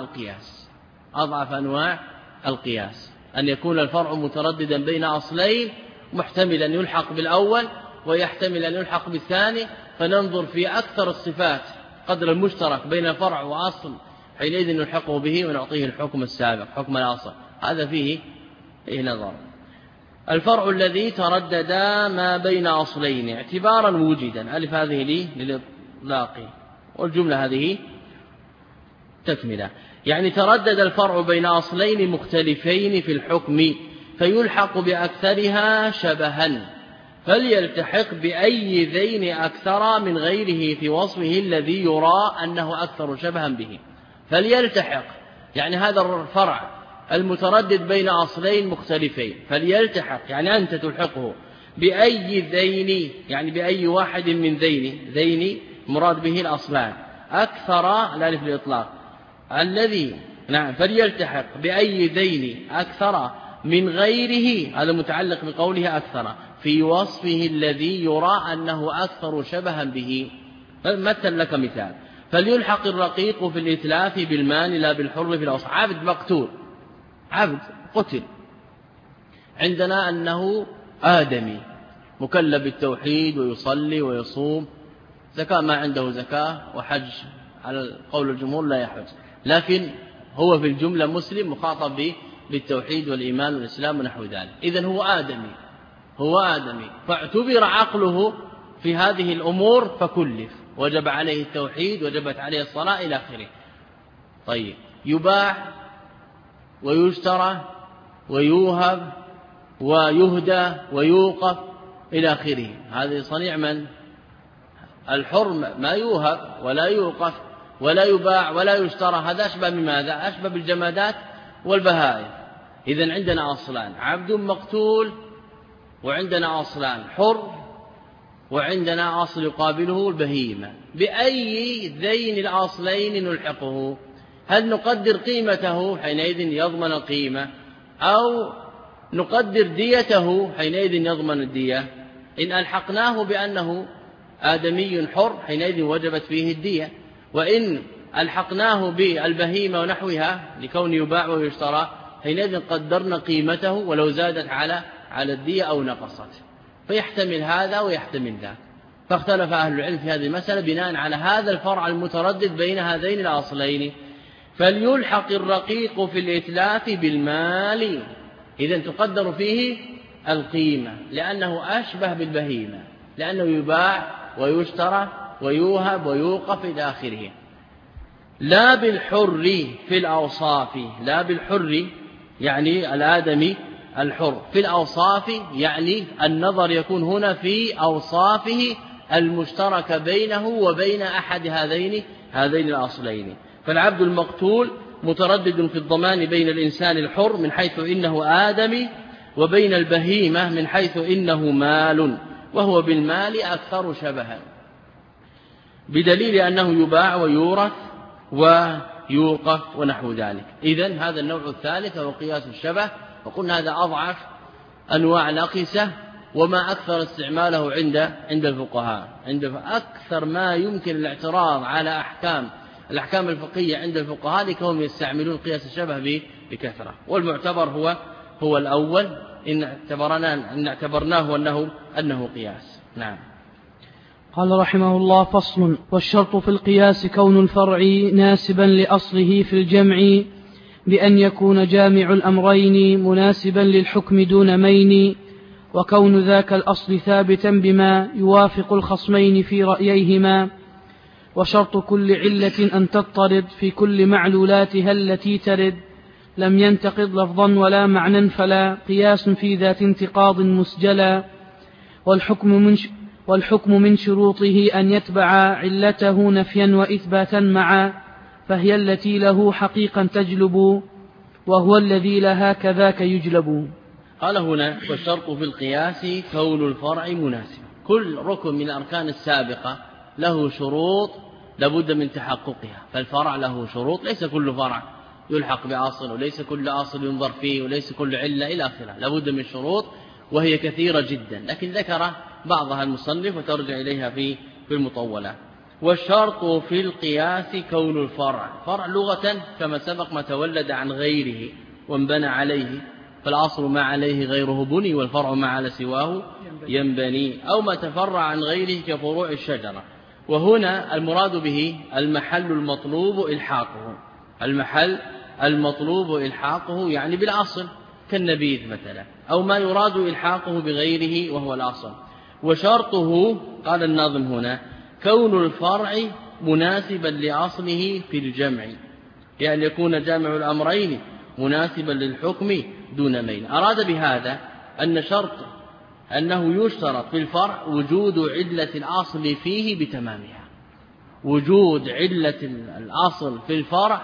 أنواع القياس، أن يكون الفرع مترددا بين أصلين محتملا يلحق بالأول ويحتمل أن يلحق بالثاني، فننظر في أكثر الصفات قدر المشترك بين فرع وأصل، حينئذ نلحقه به ونعطيه الحكم السابق حكم الأصل، هذا فيه نظر. الفرع الذي تردد ما بين أصلين اعتبارا وجدا، ألف هذه للإطلاق والجملة هذه تكملة، يعني تردد الفرع بين أصلين مختلفين في الحكم فيلحق بأكثرها شبها، فليلتحق بأي ذين أكثر من غيره في وصفه الذي يرى أنه أكثر شبها به. فليلتحق يعني هذا الفرع المتردد بين أصلين مختلفين، فليلتحق يعني أنت تلحقه بأي ذين، يعني بأي واحد من ذين مراد به الأصلان، أكثر الألف للإطلاق الذي فليلتحق بأي ذين أكثر من غيره، هذا متعلق بقوله أكثر في وصفه الذي يرى أنه أكثر شبها به. مثل لك مثال، فليلحق الرقيق في الإتلاف بالمال لا بالحر في الأصل. عبد مقتول، عبد قتل، عندنا أنه آدمي مكلف بالتوحيد ويصلي ويصوم، زكاة ما عنده زكاة، وحج على قول الجمهور لا يحج، لكن هو في الجملة مسلم مخاطب بالتوحيد والإيمان والإسلام ونحو ذلك، إذن هو آدمي فاعتبر عقله في هذه الأمور فكلف، وجب عليه التوحيد وجبت عليه الصلاة إلى آخره. طيب، يباع ويشترى ويوهب ويهدى ويوقف إلى آخره. هذه صنيع من؟ الحر ما يوهب ولا يوقف ولا يباع ولا يشترى. هذا أشبه بماذا؟ أشبه بالجمادات والبهائم. إذن عندنا أصلان: عبد مقتول، وعندنا أصلان: حر، وعندنا أصل يقابله البهيمة. بأي ذين الأصلين نلحقه؟ هل نقدر قيمته حينئذ يضمن القيمة، أو نقدر ديته حينئذ يضمن الدية؟ إن ألحقناه بأنه آدمي حر حينئذ وجبت فيه الدية، وإن ألحقناه بالبهيمة ونحوها لكون يباع ويشترى حينئذ قدرنا قيمته ولو زادت على الدية أو نقصت. فيحتمل هذا ويحتمل ذاك. فاختلف أهل العلم في هذه المسألة بناء على هذا الفرع المتردد بين هذين الأصلين. فليلحق الرقيق في الإتلاف بالمال، إذن تقدر فيه القيمة لأنه أشبه بالبهيمة، لأنه يباع ويشترى ويوهب ويوقف إلى آخره. لا بالحر في الأوصاف، لا بالحر يعني الآدمي الحر في الأوصاف، يعني النظر يكون هنا في أوصافه المشترك بينه وبين أحد هذين الأصلين. فالعبد المقتول متردد في الضمان بين الإنسان الحر من حيث إنه آدمي، وبين البهيمة من حيث إنه مال، وهو بالمال أكثر شبها، بدليل أنه يباع ويورث ويوقف ونحو ذلك. إذن هذا النوع الثالث هو قياس الشبه، وقلنا هذا أضعف أنواع الأقيسة وما أكثر استعماله عند الفقهاء. عند أكثر ما يمكن الاعتراض على الأحكام الفقهية عند الفقهاء لكونهم يستعملون قياس الشبه بكثرة. والمعتبر هو الأول إن اعتبرناه أنه قياس. نعم. قال رحمه الله: فصل. والشرط في القياس كون الفرع ناسبا لأصله في الجمع، بأن يكون جامع الأمرين مناسبا للحكم دون مين، وكون ذاك الأصل ثابتا بما يوافق الخصمين في رأييهما. وشرط كل علة أن تضطرد في كل معلولاتها التي ترد، لم ينتقض لفظا ولا معنى فلا قياس في ذات انتقاض مسجلا. والحكم من شروطه أن يتبع علته نفيا وإثباتا معا، فهي التي له حقيقا تجلب، وهو الذي لها كذاك يجلب. قال هنا: والشرط في القياس كون الفرع مناسب. كل ركن من الأركان السابقة له شروط لابد من تحققها، فالفرع له شروط، ليس كل فرع يلحق بأصل، وليس كل أصل ينظر فيه، وليس كل علة إلى آخره، لابد من شروط وهي كثيرة جدا، لكن ذكر بعضها المصنف وترجع إليها في المطولة. والشرط في القياس كون الفرع، فرع لغة كما سبق ما تولد عن غيره وانبنى عليه، فالأصل ما عليه غيره بني، والفرع ما على سواه ينبني، أو ما تفرع عن غيره كفروع الشجرة. وهنا المراد به المحل المطلوب إلحاقه، المحل المطلوب إلحاقه يعني بالأصل كالنبيذ مثلا، أو ما يراد إلحاقه بغيره وهو الأصل. وشرطه قال الناظم هنا كون الفرع مناسبا لأصله في الجمع، يعني يكون جامع الأمرين مناسبا للحكم دون مين. أراد بهذا أن شرط أنه يشترط في الفرع وجود علة الأصل فيه بتمامها، وجود علة الأصل في الفرع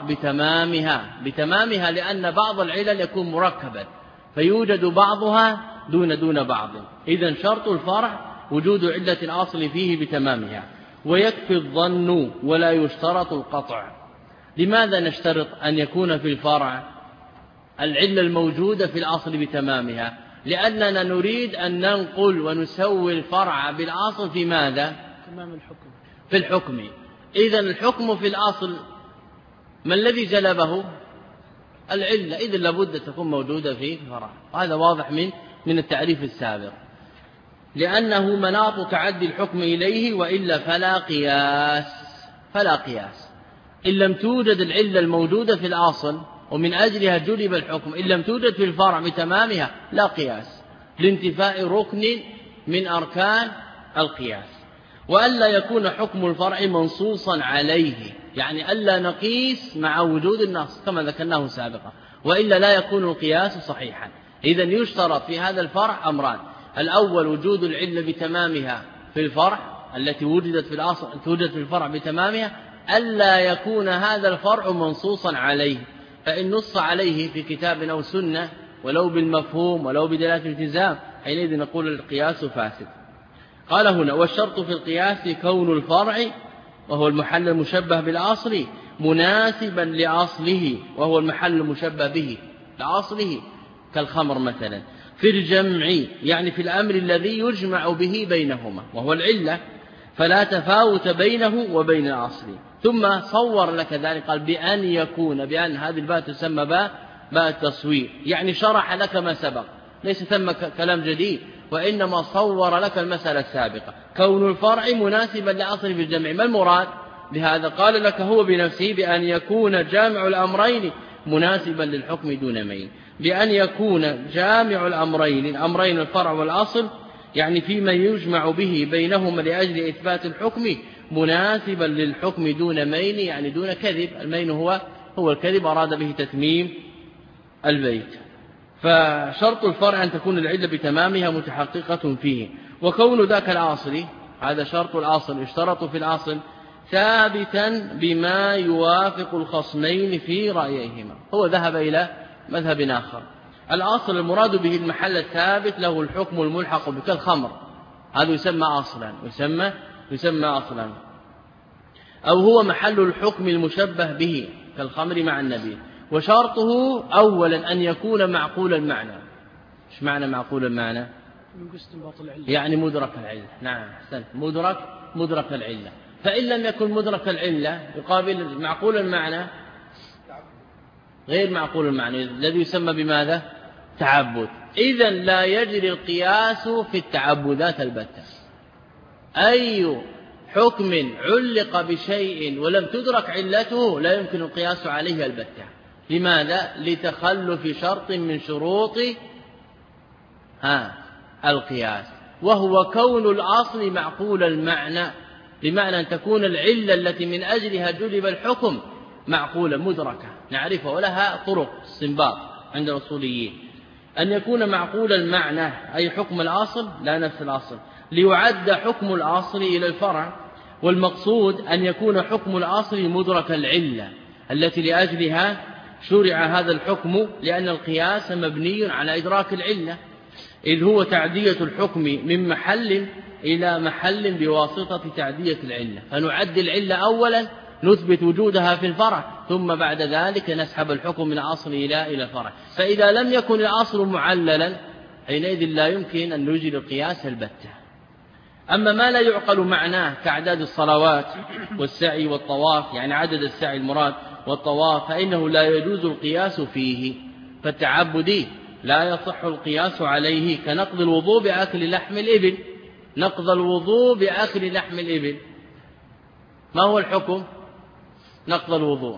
بتمامها، لأن بعض العلل يكون مركبا فيوجد بعضها دون بعض. إذن شرط الفرع وجود علة الأصل فيه بتمامها، ويكفي الظن ولا يشترط القطع. لماذا نشترط أن يكون في الفرع العلة الموجودة في الأصل بتمامها؟ لأننا نريد أن ننقل ونسوي الفرع بالأصل في ماذا؟ تمام الحكم. في الحكم. إذن الحكم في الأصل ما الذي جلبه؟ العلة، إذن لابد تكون موجودة في الفرع. وهذا واضح من التعريف السابق، لأنه مناط تعدي الحكم إليه، وإلا فلا قياس. إن لم توجد العلة الموجودة في الأصل ومن أجلها جلب الحكم، إن لم توجد في الفرع بتمامها لا قياس، لانتفاء ركن من أركان القياس. وألا يكون حكم الفرع منصوصا عليه، يعني ألا نقيس مع وجود النص كما ذكرناه سابقا، وإلا لا يكون القياس صحيحا. إذن يشترط في هذا الفرع أمران: الأول وجود العلة بتمامها في الفرع التي وجدت في الأصل توجد في الفرع بتمامها، ألا يكون هذا الفرع منصوصا عليه، فإن نص عليه في كتاب أو سنة ولو بالمفهوم ولو بدلالة الالتزام حينئذ نقول القياس فاسد. قال هنا: والشرط في القياس كون الفرع وهو المحل المشبه بالأصل مناسبا لأصله وهو المحل المشبه به لأصله، كالخمر مثلا، في الجمع يعني في الأمر الذي يجمع به بينهما وهو العلة، فلا تفاوت بينه وبين الأصل. ثم صور لك ذلك، قال بأن يكون، بأن هذه الباء تسمى باء التصوير، يعني شرح لك ما سبق، ليس ثم كلام جديد، وإنما صور لك المسألة السابقة. كون الفرع مناسبا لأصل في الجمع، ما المراد بهذا؟ قال لك هو بنفسه بأن يكون جامع الأمرين مناسبا للحكم دون مين، بأن يكون جامع الأمرين الفرع والأصل، يعني فيما يجمع به بينهما لأجل إثبات الحكم مناسبا للحكم دون مين، يعني دون كذب. المين هو الكذب، أراد به تتميم البيت. فشرط الفرع أن تكون العلة بتمامها متحققة فيه، وكون ذاك الأصل، هذا شرط الأصل، اشترطوا في الأصل ثابتا بما يوافق الخصمين في رأيهما. هو ذهب إلى مذهب آخر. الأصل المراد به المحل الثابت له الحكم الملحق به، كالخمر، هذا يسمى أصلا، يسمى أصلا، أو هو محل الحكم المشبه به كالخمر مع النبي. وشرطه أولا أن يكون معقول المعنى. إيش معنى معقول المعنى؟ يعني مدرك العلة. نعم أحسنت، مدرك العلة. فإن لم يكن مدرك العلة يقابل معقول المعنى غير معقول المعنى الذي يسمى بماذا؟ تعبد. إذن لا يجري القياس في التعبدات البتة. أي حكم علق بشيء ولم تدرك علته لا يمكن القياس عليه البتة. لماذا؟ لتخلف شرط من شروط القياس، وهو كون الأصل معقول المعنى، بمعنى أن تكون العلة التي من أجلها جلب الحكم معقولة مدركة نعرفها ولها طرق استنباط عند الأصوليين. أن يكون معقول المعنى أي حكم الأصل لا نفس الأصل، ليعد حكم الأصل إلى الفرع، والمقصود أن يكون حكم الأصل مدرك العلة التي لأجلها شرع هذا الحكم، لأن القياس مبني على إدراك العلة، إذ هو تعدية الحكم من محل إلى محل بواسطة تعدية العلة. فنعد العلة أولا، نثبت وجودها في الفرع، ثم بعد ذلك نسحب الحكم من الأصل إلى الفرع. فإذا لم يكن الأصل معللا حينئذ لا يمكن أن نجري القياس البتة. أما ما لا يعقل معناه كأعداد الصلوات والسعي والطواف، يعني عدد السعي المراد والطواف، فإنه لا يجوز القياس فيه، فالتعبدي لا يصح القياس عليه، كنقض الوضوء بأكل لحم الإبل. نقض الوضوء بأكل لحم الإبل، ما هو الحكم؟ نقض الوضوء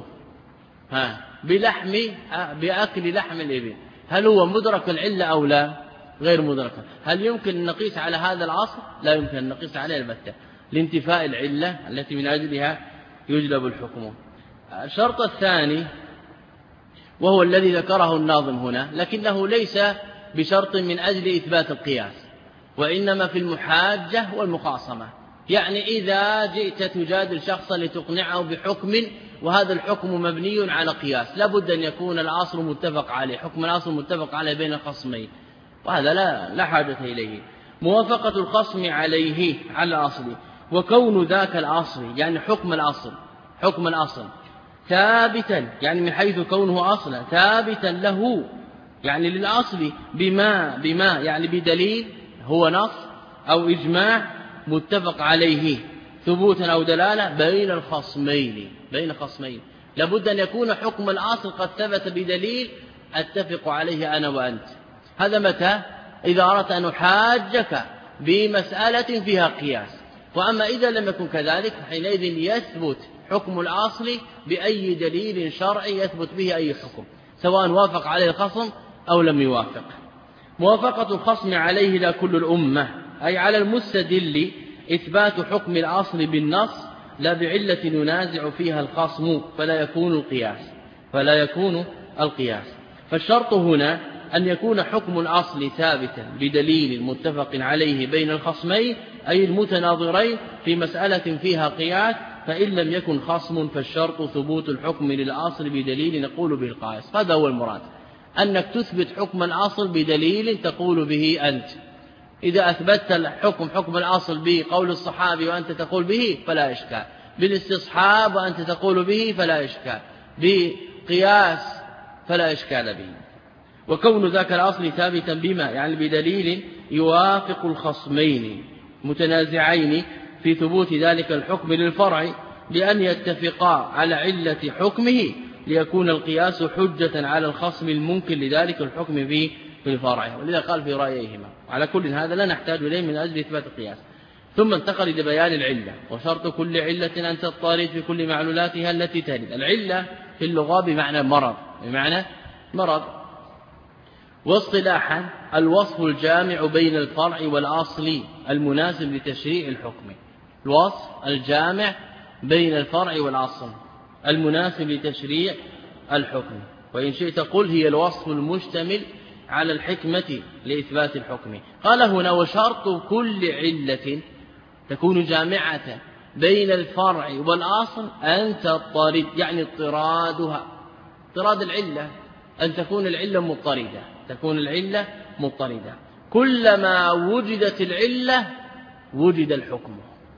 بأكل لحم الإبل، هل هو مدرك العلة أو لا؟ غير مدرك. هل يمكن أن نقيس على هذا الأصل؟ لا يمكن أن نقيس عليه البتة، لانتفاء العلة التي من أجلها يجلب الحكم. الشرط الثاني وهو الذي ذكره الناظم هنا، لكنه ليس بشرط من أجل إثبات القياس، وإنما في المحاجة والمخاصمة. يعني إذا جئت تجادل شخصا لتقنعه بحكم وهذا الحكم مبني على قياس، لابد أن يكون الأصل متفق عليه، حكم الأصل متفق عليه بين الخصمين، وهذا لا حاجة إليه. موافقة الخصم عليه على الأصل، وكون ذاك الأصل يعني حكم الأصل ثابتا، يعني من حيث كونه أصلا ثابتا له، يعني للأصل بما يعني بدليل هو نص أو إجماع متفق عليه ثبوتا أو دلالة بين الخصمين. لابد أن يكون حكم الأصل قد ثبت بدليل أتفق عليه أنا وأنت. هذا متى؟ إذا أردت أن أحاجك بمسألة فيها قياس. وأما إذا لم يكن كذلك حينئذ يثبت حكم الأصل بأي دليل شرعي يثبت به أي حكم، سواء وافق عليه الخصم أو لم يوافق. موافقة الخصم عليه لا كل الأمة، أي على المستدل إثبات حكم الأصل بالنص لا بعلة ينازع فيها الخصم، فلا يكون القياس. فالشرط هنا أن يكون حكم الأصل ثابتا بدليل متفق عليه بين الخصمين أي المتناظرين في مسألة فيها قياس، فإن لم يكن خصم فالشرط ثبوت الحكم للأصل بدليل نقول به القياس. هذا هو المراد، أنك تثبت حكم الأصل بدليل تقول به أنت. إذا أثبتت الحكم حكم الأصل بقول الصحابي وأنت تقول به فلا إشكال، بالاستصحاب وأنت تقول به فلا إشكال، بقياس فلا إشكال به. وكون ذاك الأصل ثابتا بما يعني بدليل يوافق الخصمين متنازعين في ثبوت ذلك الحكم للفرع بأن يتفقا على علة حكمه ليكون القياس حجة على الخصم الممكن لذلك الحكم في الفرع، ولذا قال في رأيهما. على كل هذا لا نحتاج إليه من أجل إثبات القياس. ثم انتقل إلى بيان العلة، وشرط كل علة أن تضطرد في كل معلولاتها التي ترد. العلة في اللغة بمعنى مرض، واصطلاحا الوصف الجامع بين الفرع والأصل المناسب لتشريع الحكم. الوصف الجامع بين الفرع والأصل المناسب لتشريع الحكم، وإن شئت قل هي الوصف المشتمل على الحكمة لإثبات الحكم. قال هنا وشرط كل علة تكون جامعة بين الفرع والأصل أن تضطرد، يعني اضطرادها، اضطراد العلة أن تكون العلة مضطردة. كلما وجدت العلة وجد الحكم،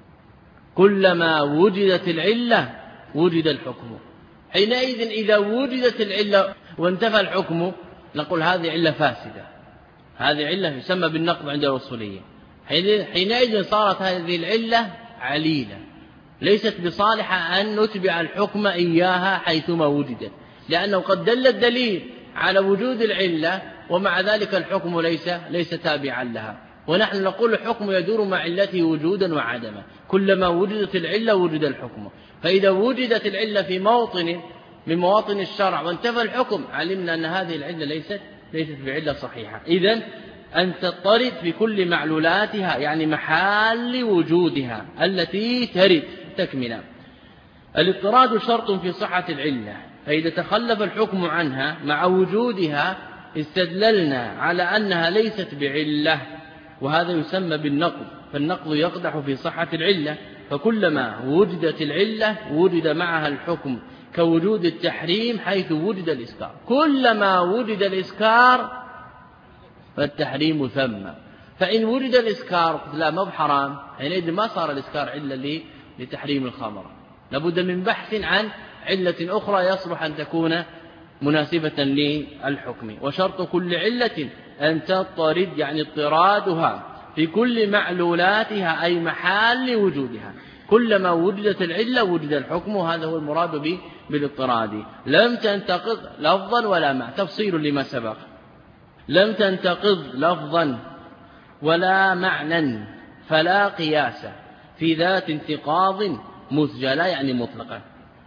كلما وجدت العلة وجد الحكم. حينئذ إذا وجدت العلة وانتفى الحكم نقول هذه علة فاسدة، هذه علة يسمى بالنقض عند الأصولية. حينئذ صارت هذه العلة عليلة ليست بصالحة أن نتبع الحكم إياها حيثما وجدت، لأنه قد دل الدليل على وجود العلة ومع ذلك الحكم ليس تابعا لها. ونحن نقول الحكم يدور مع علته وجودا وعدما، كلما وجدت العلة وجد الحكم. فإذا وجدت العلة في موطن من مواطن الشرع وانتفى الحكم علمنا أن هذه العلة ليست بعلة صحيحة. إذن أن تضطرد في كل معلولاتها يعني محال وجودها التي ترد تكملا. الاضطراد شرط في صحة العلة، فإذا تخلف الحكم عنها مع وجودها استدللنا على أنها ليست بعلة، وهذا يسمى بالنقض. فالنقض يقدح في صحة العلة، فكلما وجدت العلة وجد معها الحكم، كوجود التحريم حيث وجد الإسكار. كلما وجد الإسكار فالتحريم ثم، فإن وجد الإسكار لا ما بحرام، حينئذ ما صار الإسكار علة لتحريم الخمر، لابد من بحث عن علة أخرى يصلح أن تكون مناسبة للحكم. وشرط كل علة أن تضطرد يعني اضطرادها في كل معلولاتها أي محال وجودها. كلما وجدت العلة وجد الحكم، وهذا هو المراد بالاضطراد. لم تنتقض لفظا ولا معنى، تفصيل لما سبق. لم تنتقض لفظا ولا معنى فلا قياس في ذات انتقاض مسجلة يعني مطلقة.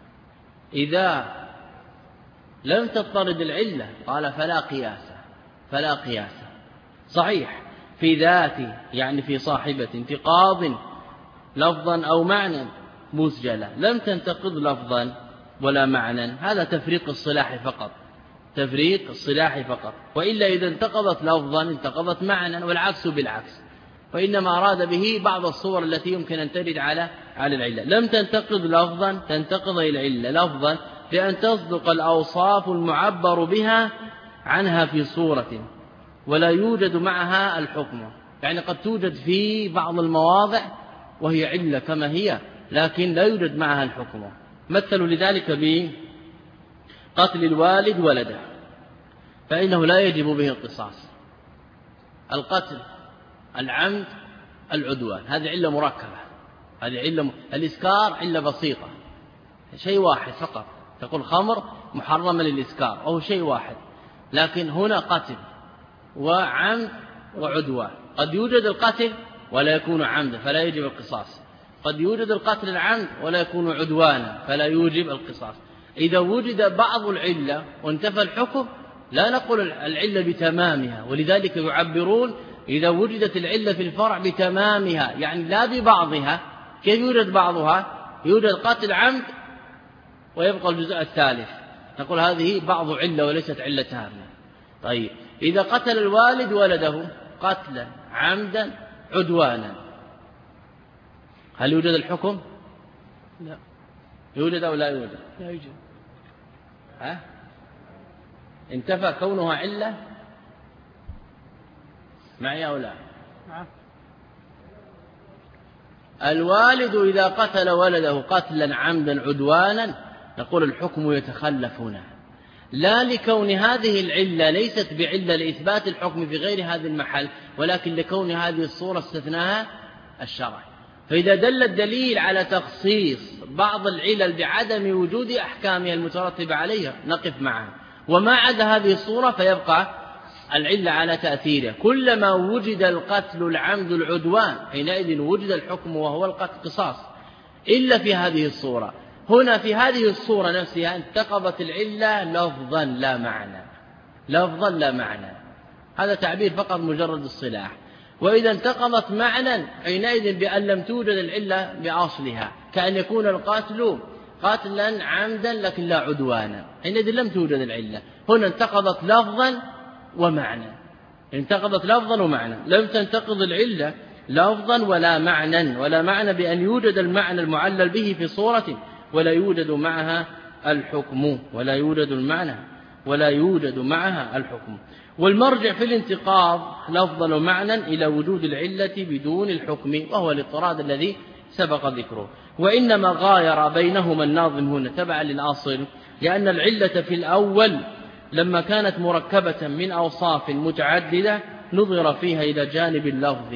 إذا لم تضطرد العلة قال فلا قياس صحيح في ذات يعني في صاحبة انتقاض لفظا أو معنى مسجلة. لم تنتقض لفظا ولا معنى، هذا تفريق الصلاح فقط، وإلا إذا انتقضت لفظا انتقضت معنى، والعكس بالعكس. فإنما أراد به بعض الصور التي يمكن أن ترد على العلة. لم تنتقض لفظا تنتقض العلة لفظا بأن تصدق الأوصاف المعبر بها عنها في صورة ولا يوجد معها الحكم، يعني قد توجد في بعض المواضع وهي علة كما هي لكن لا يوجد معها الحكم. مثلوا لذلك بقتل الوالد ولده، فإنه لا يجب به القصاص. القتل العمد العدوان هذه علة مركبة، هذه علة. الإسكار علة بسيطة، شيء واحد فقط، تقول خمر محرمة للإسكار أو شيء واحد. لكن هنا قتل وعمد وعدوان، قد يوجد القتل ولا يكون عمدا فلا يجب القصاص، قد يوجد القتل العمد ولا يكون عدوانا فلا يوجب القصاص. إذا وجد بعض العلة وانتفى الحكم لا نقول العلة بتمامها، ولذلك يعبرون إذا وجدت العلة في الفرع بتمامها يعني لا ببعضها. كيف يوجد بعضها؟ يوجد قتل عمد ويبقى الجزء الثالث، نقول هذه بعض علة وليست علة تامة. طيب إذا قتل الوالد ولده قتلا عمدا عدوانا هل يوجد الحكم؟ لا. يوجد أو لا يوجد؟ لا يوجد. انتفى كونها علة معي أو لا؟ نعم. الوالد إذا قتل ولده قتلا عمدا عدوانا نقول الحكم يتخلف هنا، لا لكون هذه العلة ليست بعلة لإثبات الحكم في غير هذا المحل، ولكن لكون هذه الصورة استثناها الشرع. فإذا دل الدليل على تخصيص بعض العلل بعدم وجود أحكامها المترتبة عليها نقف معها، وما عدا هذه الصورة فيبقى العلة على تأثيرها. كلما وجد القتل العمد العدوان حينئذ وجد الحكم وهو القتل قصاص، إلا في هذه الصورة. هنا في هذه الصورة نفسها انتقضت العلة لفظا لا معنى، لفظا لا معنى، هذا تعبير فقط مجرد الصلاح. وإذا انتقضت معنى حينئذ بأن لم توجد العلة بأصلها، كأن يكون القاتل قاتلا عمدا لكن لا عدوانا، حينئذ لم توجد العلة. هنا انتقضت لفظا ومعنى، انتقضت لفظا ومعنى، لم تنتقض العلة لفظا ولا معنى، ولا معنى بأن يوجد المعنى المعلل به في صورة ولا يوجد معها الحكم، ولا يوجد المعنى ولا يوجد معها الحكم. والمرجع في الانتقاض لفظا ومعنى إلى وجود العلة بدون الحكم، وهو الاضطراد الذي سبق ذكره. وإنما غاير بينهما الناظم هنا تبعا للأصل، لأن العلة في الأول لما كانت مركبة من أوصاف متعددة نظر فيها إلى جانب اللفظ،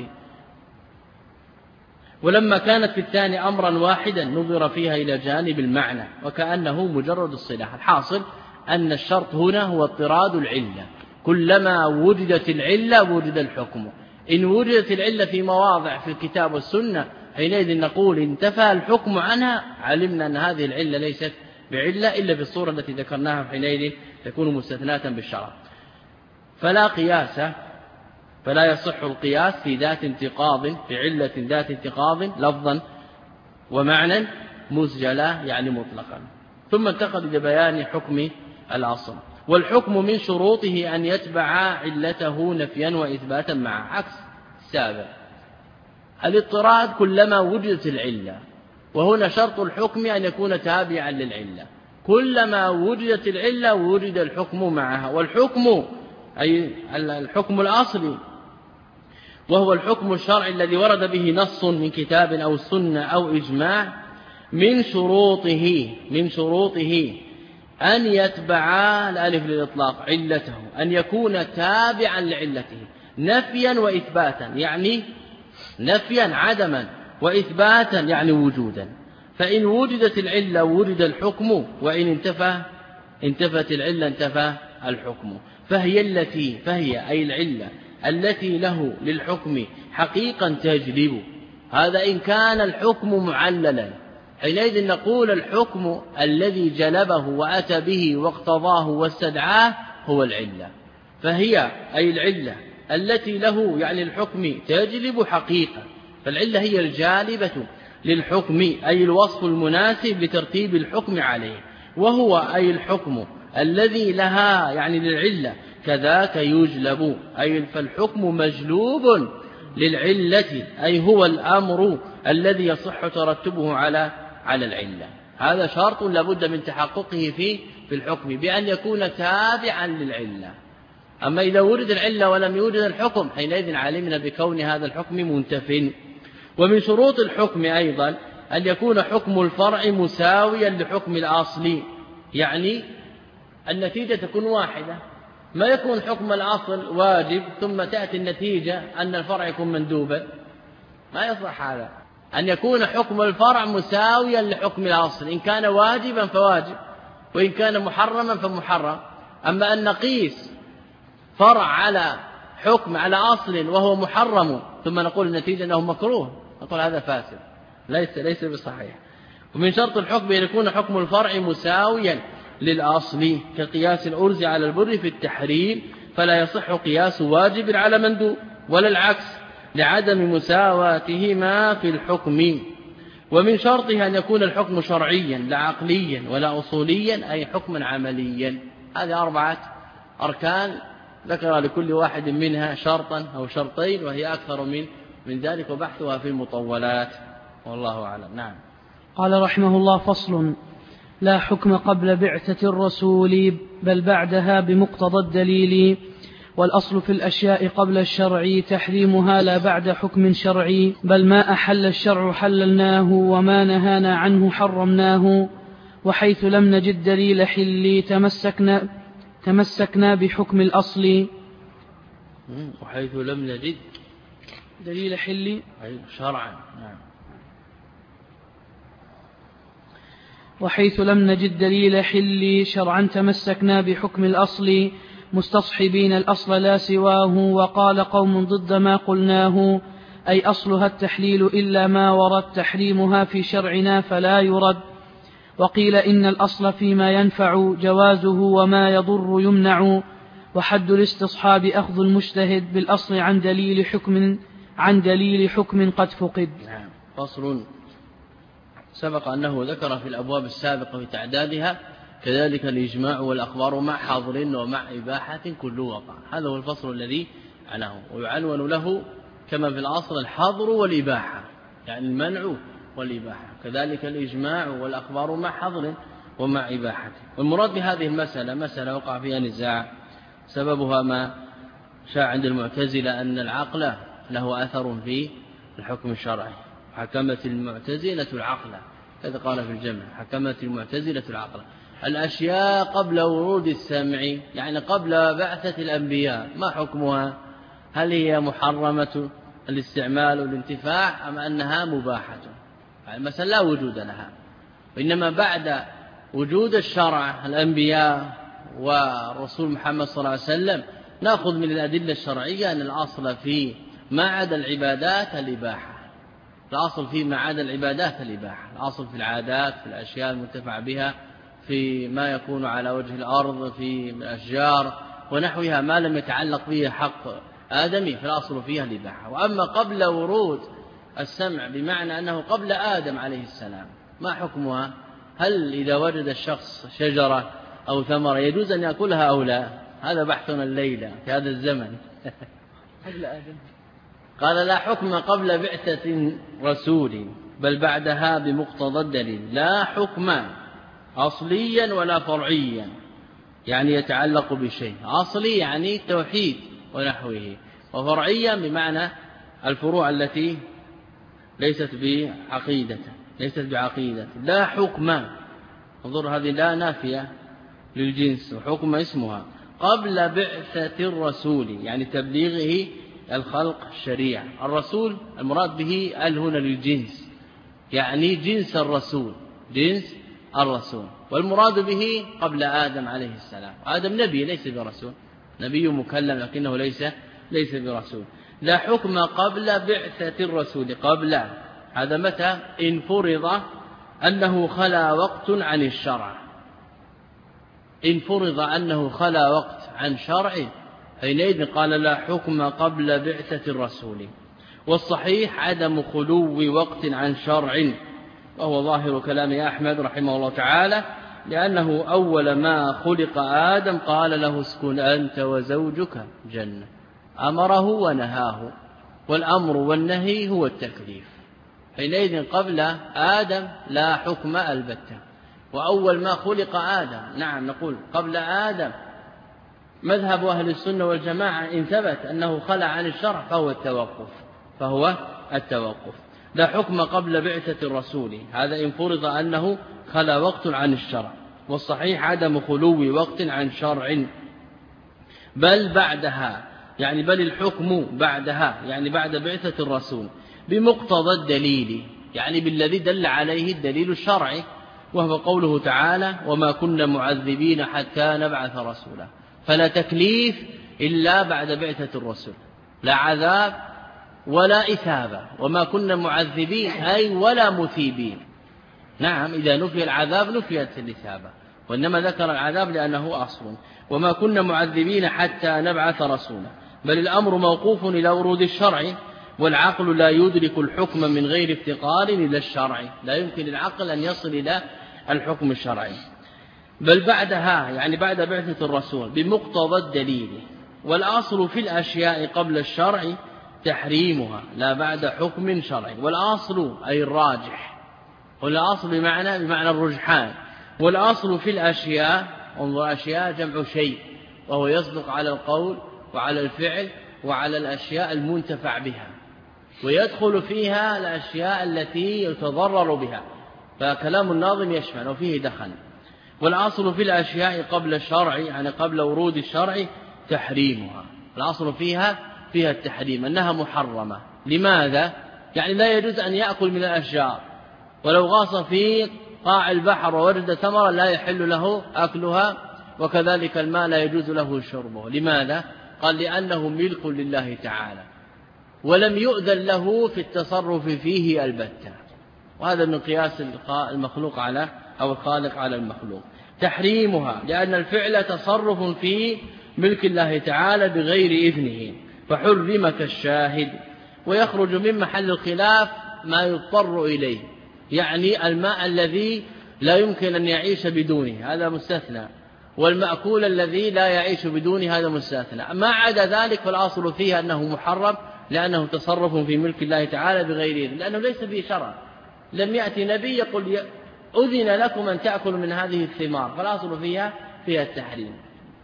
ولما كانت في الثاني أمرا واحدا نظر فيها إلى جانب المعنى، وكأنه مجرد الصلاح. الحاصل أن الشرط هنا هو اضطراد العلة، كلما وجدت العلة وجد الحكم. إن وجدت العلة في مواضع في الكتاب والسنة حينئذ نقول انتفى الحكم عنها، علمنا أن هذه العلة ليست بعلة إلا في الصورة التي ذكرناها، حينئذ تكون مستثناة بالشرع. فلا قياس، فلا يصح القياس في ذات انتقاض، في علة ذات انتقاض لفظا ومعنى مسجلة يعني مطلقا. ثم انتقل إلى بيان حكم الأصل. والحكم من شروطه أن يتبع علته نفيا وإثباتا معه، عكس السابق. الاضطراد كلما وجدت العلة، وهنا شرط الحكم أن يكون تابعا للعلة، كلما وجدت العلة وجد الحكم معها. والحكم أي الحكم الأصلي وهو الحكم الشرعي الذي ورد به نص من كتاب أو سنة أو إجماع، من شروطه أن يتبع الألف للإطلاق علته، أن يكون تابعا لعلته نفيا وإثباتا، يعني نفيا عدما، وإثباتا يعني وجودا. فإن وجدت العلة وجد الحكم، وإن انتفت العلة انتفى الحكم. فهي أي العلة التي له للحكم حقيقا تجلب، هذا إن كان الحكم معللا، حينئذ نقول الحكم الذي جلبه وأتى به واقتضاه واستدعاه هو العلة. فهي أي العلة التي له يعني الحكم تجلب حقيقة، فالعلة هي الجالبة للحكم أي الوصف المناسب لترتيب الحكم عليه، وهو أي الحكم الذي لها يعني للعلة كذاك يجلب، أي فالحكم مجلوب للعلة، أي هو الأمر الذي يصح ترتبه على العلة. هذا شرط لابد من تحققه في الحكم بأن يكون تابعا للعلة. أما إذا وجد العلة ولم يوجد الحكم حينئذ علمنا بكون هذا الحكم منتف. ومن شروط الحكم أيضا أن يكون حكم الفرع مساويا لحكم الأصل، يعني النتيجة تكون واحدة، ما يكون حكم الأصل واجب ثم تأتي النتيجة أن الفرع يكون مندوبا، ما يصح هذا. أن يكون حكم الفرع مساويا لحكم الأصل، إن كان واجبا فواجب، وإن كان محرما فمحرم. أما أن نقيس فرع على حكم على أصل وهو محرم ثم نقول النتيجة أنه مكروه، نقول هذا فاسد، ليس بصحيح. ومن شرط الحكم أن يكون حكم الفرع مساويا للأصل، كقياس الأرز على البر في التحريم، فلا يصح قياس واجب على مندوب ولا العكس لعدم مساواتهما في الحكم. ومن شرطها أن يكون الحكم شرعيا لا عقليا ولا أصوليا، أي حكما عمليا. هذه 4 أركان ذكر لكل واحد منها شرطا أو شرطين وهي أكثر من ذلك، وبحثها في المطولات، والله أعلم. نعم. قال رحمه الله: فصل: لا حكم قبل بعثة الرسول بل بعدها بمقتضى الدليل، والأصل في الأشياء قبل الشرع تحريمها لا بعد حكم شرعي، بل ما أحل الشرع حللناه وما نهانا عنه حرمناه، وحيث لم نجد دليل حل تمسكنا بحكم الأصل. وحيث لم نجد دليل حل شرعا. نعم. وحيث لم نجد دليل حل شرعا تمسكنا بحكم الأصل، مستصحبين الأصل لا سواه، وقال قوم ضد ما قلناه، أي أصلها التحليل إلا ما ورد تحريمها في شرعنا فلا يرد. وقيل إن الأصل فيما ينفع جوازه وما يضر يمنع، وحد الاستصحاب أخذ المجتهد بالأصل عن دليل حكم قد فقد. نعم. فصل: سبق أنه ذكر في الأبواب السابقة في تعدادها كذلك الإجماع والأخبار مع حاضر ومع إباحة كل وقع. هذا هو الفصل الذي عنه، ويعنون له كما في الأصل الحظر والإباحة، يعني المنع والإباحة، كذلك الإجماع والأخبار مع حظر ومع إباحة. والمراد بهذه المسألة مسألة وقع فيها نزاع، سببها ما شاع عند المعتزلة أن العقل له أثر في الحكم الشرعي، حكمت المعتزلة العقل، كذا قال في الجمع، حكمت المعتزلة العقل. الأشياء قبل ورود السمع، يعني قبل بعثة الأنبياء، ما حكمها؟ هل هي محرمة الاستعمال والانتفاع أم أنها مباحة؟ يعني مثلا لا وجود لها، وإنما بعد وجود الشرع الأنبياء والرسول محمد صلى الله عليه وسلم نأخذ من الأدلة الشرعية أن الأصل في ما عدا العبادات الإباحة. الأصل في ما عدا العبادات الإباحة، الأصل في العادات، في الأشياء المنتفع بها، في ما يكون على وجه الأرض، في الأشجار ونحوها، ما لم يتعلق به حق آدمي فالأصل فيها الإباحة. وأما قبل ورود السمع بمعنى أنه قبل آدم عليه السلام، ما حكمها؟ هل إذا وجد الشخص شجرة أو ثمرة يجوز أن يأكلها أو لا؟ هذا بحثنا الليلة في هذا الزمن. قبل آدم قال: لا حكم قبل بعثة رسول بل بعدها بمقتضى الدليل. لا حكم أصليا ولا فرعيا، يعني يتعلق بشيء. أصلي يعني التوحيد ونحوه، وفرعيا بمعنى الفروع التي ليست بعقيدة. لا حكم، انظر هذه لا نافية للجنس، وحكم اسمها، قبل بعثة الرسول يعني تبليغه الخلق الشريعة. الرسول المراد به هنا للجنس، يعني جنس الرسول، والمراد به قبل آدم عليه السلام. آدم نبي ليس برسول، نبي مكلم لكنه ليس برسول. لا حكم قبل بعثة الرسول. قبل هذا متى؟ إن فرض أنه خلا وقت عن الشرع. إن فرض أنه خلا وقت عن شرع حينئذ قال: لا حكم قبل بعثة الرسول. والصحيح عدم خلو وقت عن شرع، وهو ظاهر كلام أحمد رحمه الله تعالى، لأنه أول ما خلق آدم قال له: اسكن أنت وزوجك جنة، أمره ونهاه، والأمر والنهي هو التكليف. حينئذ قبل آدم لا حكم البتة. وأول ما خلق آدم، نعم نقول قبل آدم، مذهب أهل السنة والجماعة إن ثبت أنه خلع عن الشرع فهو التوقف. لا حكم قبل بعثة الرسول، هذا إن فرض أنه خلا وقت عن الشرع. والصحيح عدم خلو وقت عن شرع، بل بعدها، يعني بل الحكم بعدها، يعني بعد بعثة الرسول، بمقتضى الدليل، يعني بالذي دل عليه الدليل الشرعي، وهو قوله تعالى: وما كنا معذبين حتى نبعث رسولا. فلا تكليف إلا بعد بعثة الرسول، لا عذاب ولا إثابة. وما كنا معذبين أي ولا مثيبين. نعم، إذا نفي العذاب نفيت الإثابة، وإنما ذكر العذاب لأنه أصل. وما كنا معذبين حتى نبعث رسولا، بل الأمر موقوف إلى ورود الشرع، والعقل لا يدرك الحكم من غير افتقار إلى الشرع، لا يمكن العقل أن يصل إلى الحكم الشرعي. بل بعدها، يعني بعد بعثة الرسول، بمقتضى الدليل، والأصل في الأشياء قبل الشرع تحريمها لا بعد حكم شرعي. والأصل أي الراجح، والأصل بمعنى الرجحان. والأصل في الأشياء، انظر أشياء جمع شيء، وهو يصدق على القول وعلى الفعل وعلى الأشياء المنتفع بها، ويدخل فيها الأشياء التي يتضرر بها، فكلام الناظم يشمل وفيه دخل. والأصل في الأشياء قبل الشرع يعني قبل ورود الشرع تحريمها، الأصل فيها التحريم، أنها محرمة. لماذا؟ يعني لا يجوز أن يأكل من الأشجار، ولو غاص في قاع البحر ووجد ثمرا لا يحل له أكلها، وكذلك الماء لا يجوز له شربه. لماذا؟ قال لأنه ملك لله تعالى، ولم يؤذن له في التصرف فيه البتة، وهذا من قياس المخلوق على أو الخالق على المخلوق. تحريمها لأن الفعل تصرف في ملك الله تعالى بغير إذنه، فحرم كالشاهد. ويخرج من محل الخلاف ما يضطر إليه، يعني الماء الذي لا يمكن أن يعيش بدونه هذا مستثنى، والمأكول الذي لا يعيش بدونه هذا مستثنى. ما عدا ذلك فالأصل فيها أنه محرم، لأنه تصرف في ملك الله تعالى بغير إذن، لأنه ليس به شرع. لم يأتي نبي يقول أذن لكم أن تأكلوا من هذه الثمار، فالأصل فيها التحريم.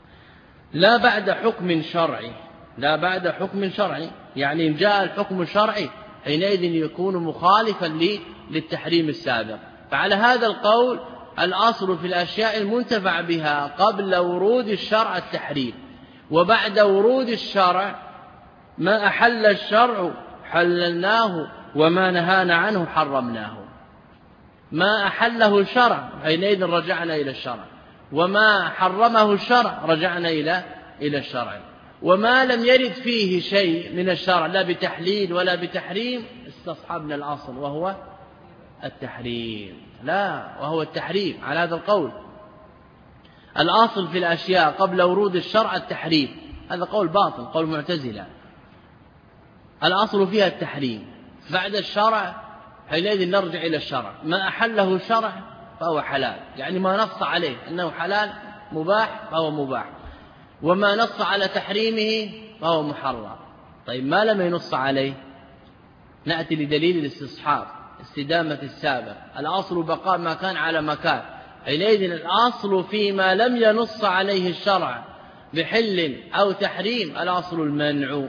لا بعد حكم شرعي، لا بعد حكم شرعي يعني إن جاء الحكم الشرعي حينئذ يكون مخالفا للتحريم السابق. فعلى هذا القول الأصل في الأشياء المنتفع بها قبل ورود الشرع التحريم، وبعد ورود الشرع ما أحل الشرع حللناه وما نهانا عنه حرمناه. ما أحله الشرع حينئذ رجعنا إلى الشرع، وما حرمه الشرع رجعنا إلى الشرع. وما لم يرد فيه شيء من الشرع لا بتحليل ولا بتحريم استصحبنا الأصل وهو التحريم. وهو التحريم على هذا القول. الأصل في الأشياء قبل ورود الشرع التحريم، هذا قول باطل، قول معتزلة. الأصل فيها التحريم، بعد الشرع حينئذ نرجع إلى الشرع. ما أحله الشرع فهو حلال، يعني ما نص عليه أنه حلال مباح فهو مباح، وما نص على تحريمه فهو محرم. طيب ما لم ينص عليه نأتي لدليل الاستصحاب، استدامة السابق. الأصل بقاء ما كان على مكان، حينئذ الأصل فيما لم ينص عليه الشرع بحل أو تحريم الأصل المنع،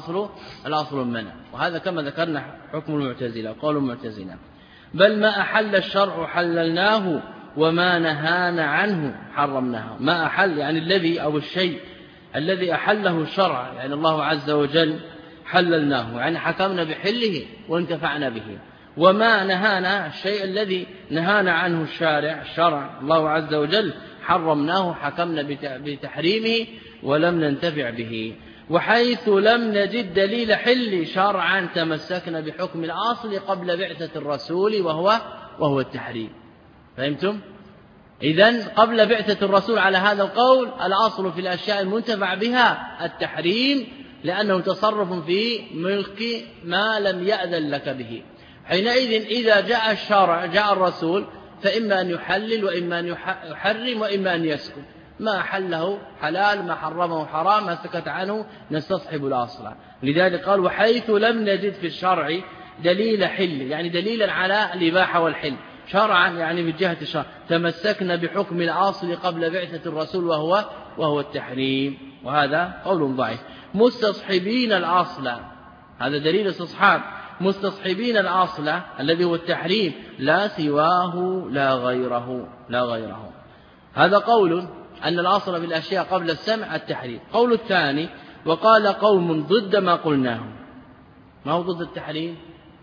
الأصل المنع. وهذا كما ذكرنا حكم المعتزلة، قول المعتزلة. بل ما أحل الشرع حللناه وما نهانا عنه حرمناه. ما أحل يعني الذي أو الشيء الذي أحله الشرع، يعني الله عز وجل حللناه، يعني حكمنا بحله وانتفعنا به. وما نهانا الشيء الذي نهانا عنه الشرع الله عز وجل حرمناه، حكمنا بتحريمه ولم ننتفع به. وحيث لم نجد دليل حل شرعا تمسكنا بحكم الأصل قبل بعثة الرسول وهو التحريم. فهمتم؟ إذن قبل بعثة الرسول على هذا القول الأصل في الأشياء المنتفع بها التحريم، لأنه تصرف في ملك ما لم يأذن لك به. حينئذ إذا جاء الشرع جاء الرسول فإما أن يحلل وإما أن يحرم وإما أن يسكت. ما أحله حلال، ما حرمه حرام، ما سكت عنه نستصحب الأصل. لذلك قال وحيث لم نجد في الشرع دليل حل، يعني دليلا على الإباحة والحل شرعا، يعني من جهة الشرع تمسكنا بحكم الأصل قبل بعثة الرسول وهو التحريم. وهذا قول ضعيف. مستصحبين الأصل، هذا دليل استصحاب، مستصحبين الأصل الذي هو التحريم لا سواه لا غيره. هذا قول أن الأصل في الأشياء قبل السمع التحريم. قول الثاني وقال قوم ضد ما قلناه. ما هو ضد التحريم؟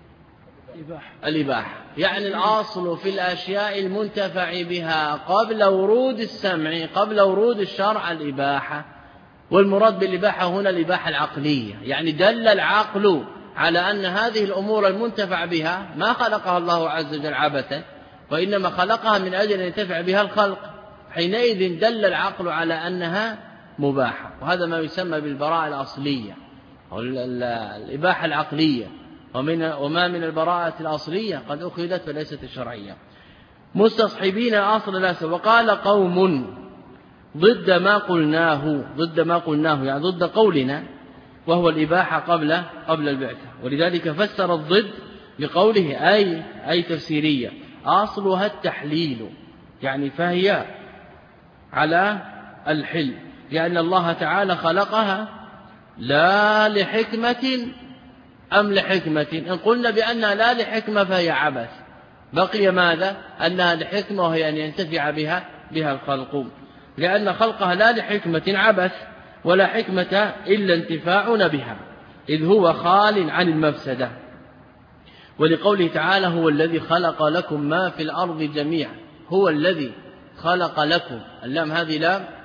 الإباحة. يعني الأصل في الأشياء المنتفع بها قبل ورود السمع قبل ورود الشرع الإباحة. والمراد بالإباحة هنا الإباحة العقلية، يعني دل العقل على أن هذه الأمور المنتفع بها ما خلقها الله عز وجل عبثا، وإنما خلقها من أجل أن ينتفع بها الخلق. حينئذ دل العقل على أنها مباحة، وهذا ما يسمى بالبراءة الأصلية أو الإباحة العقلية. وما من البراءة الأصلية قد أخذت فليست الشرعية. مستصحبين الأصل لا سوى. وقال قوم ضد ما قلناه يعني ضد قولنا، وهو الإباحة قبل البعثة. ولذلك فسر الضد بقوله أي تفسيرية أصلها التحليل، يعني فهي على الحل، لأن الله تعالى خلقها لا لحكمة أم لحكمة. إن قلنا بأنها لا لحكمة فهي عبث، بقي ماذا؟ أنها لحكمة، وهي أن ينتفع بها الخلق، لأن خلقها لا لحكمة عبث، ولا حكمة إلا انتفاعنا بها، إذ هو خال عن المفسدة. ولقوله تعالى هو الذي خلق لكم ما في الأرض جميعا، هو الذي خلق لكم، اللام هذه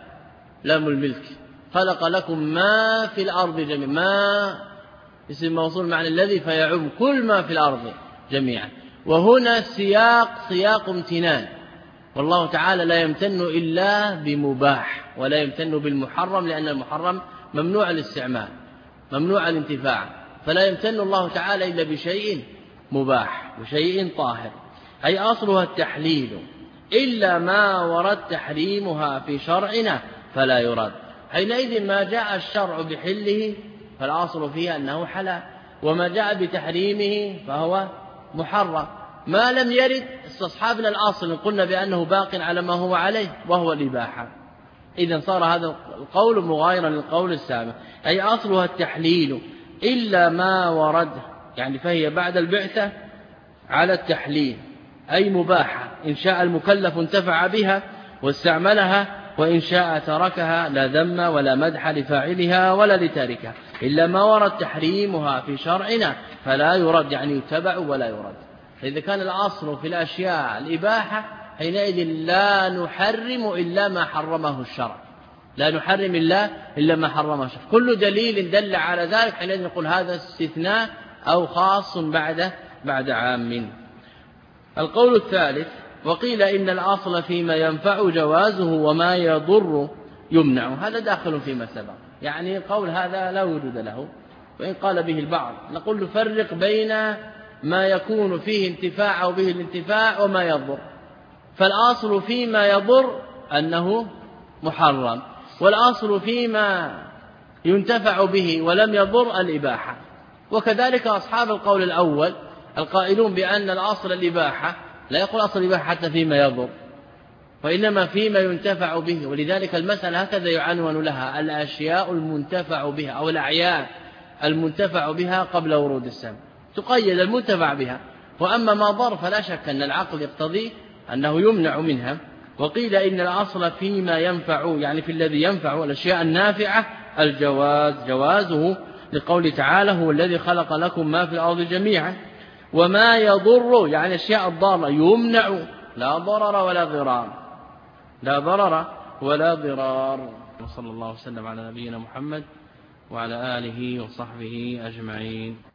لام الملك، خلق لكم ما في الأرض جميعا، ما اسم موصول معنى الذي فيعم كل ما في الأرض جميعا. وهنا سياق امتنان، والله تعالى لا يمتن إلا بمباح، ولا يمتن بالمحرم، لأن المحرم ممنوع الاستعمال ممنوع الانتفاع، فلا يمتن الله تعالى إلا بشيء مباح وشيء طاهر، أي أصلها التحليل، إلا ما ورد تحريمها في شرعنا فلا يرد. حينئذ ما جاء الشرع بحله فالأصل فيه أنه حلال، وما جاء بتحريمه فهو محرم. ما لم يرد استصحابنا الأصل قلنا بأنه باق على ما هو عليه وهو الإباحة. إذن صار هذا القول مغايرا للقول السابق، أي أصلها التحليل إلا ما ورد، يعني فهي بعد البعثة على التحليل، أي مباحة، إن شاء المكلف انتفع بها واستعملها، وإن شاء تركها، لا ذم ولا مدح لفاعلها ولا لتاركها. إلا ما ورد تحريمها في شرعنا فلا يرد، يعني يتبع ولا يرد. فإذا كان الأصل في الأشياء الإباحة حينئذ لا نحرم إلا ما حرمه الشرع، لا نحرم إلا ما حرمه الشرع. كل دليل دل على ذلك حينئذ نقول هذا استثناء أو خاص بعد عام. القول الثالث: وقيل إن الأصل فيما ينفع جوازه وما يضر يمنع. هذا داخل فيما سبق، يعني قول هذا لا وجود له، وإن قال به البعض نقول نفرق بين ما يكون فيه انتفاع أو به الانتفاع وما يضر. فالأصل فيما يضر أنه محرم، والأصل فيما ينتفع به ولم يضر الإباحة. وكذلك أصحاب القول الأول القائلون بأن الأصل الإباحة لا يقول أصل الإباحة حتى فيما يضر، وإنما فيما ينتفع به. ولذلك المسألة هكذا يعنون لها: الأشياء المنتفع بها أو الأعيان المنتفع بها قبل ورود السمع، تقيد المنتفع بها. وأما ما ضر فلا شك أن العقل يقتضي أنه يمنع منها. وقيل إن الأصل فيما ينفع، يعني في الذي ينفع الأشياء النافعة، جوازه، لقول تعالى هو الذي خلق لكم ما في الأرض جميعا. وما يضر يعني الأشياء الضارة يمنع، لا ضرر ولا ضرار. وصلى الله وسلم على نبينا محمد وعلى آله وصحبه أجمعين.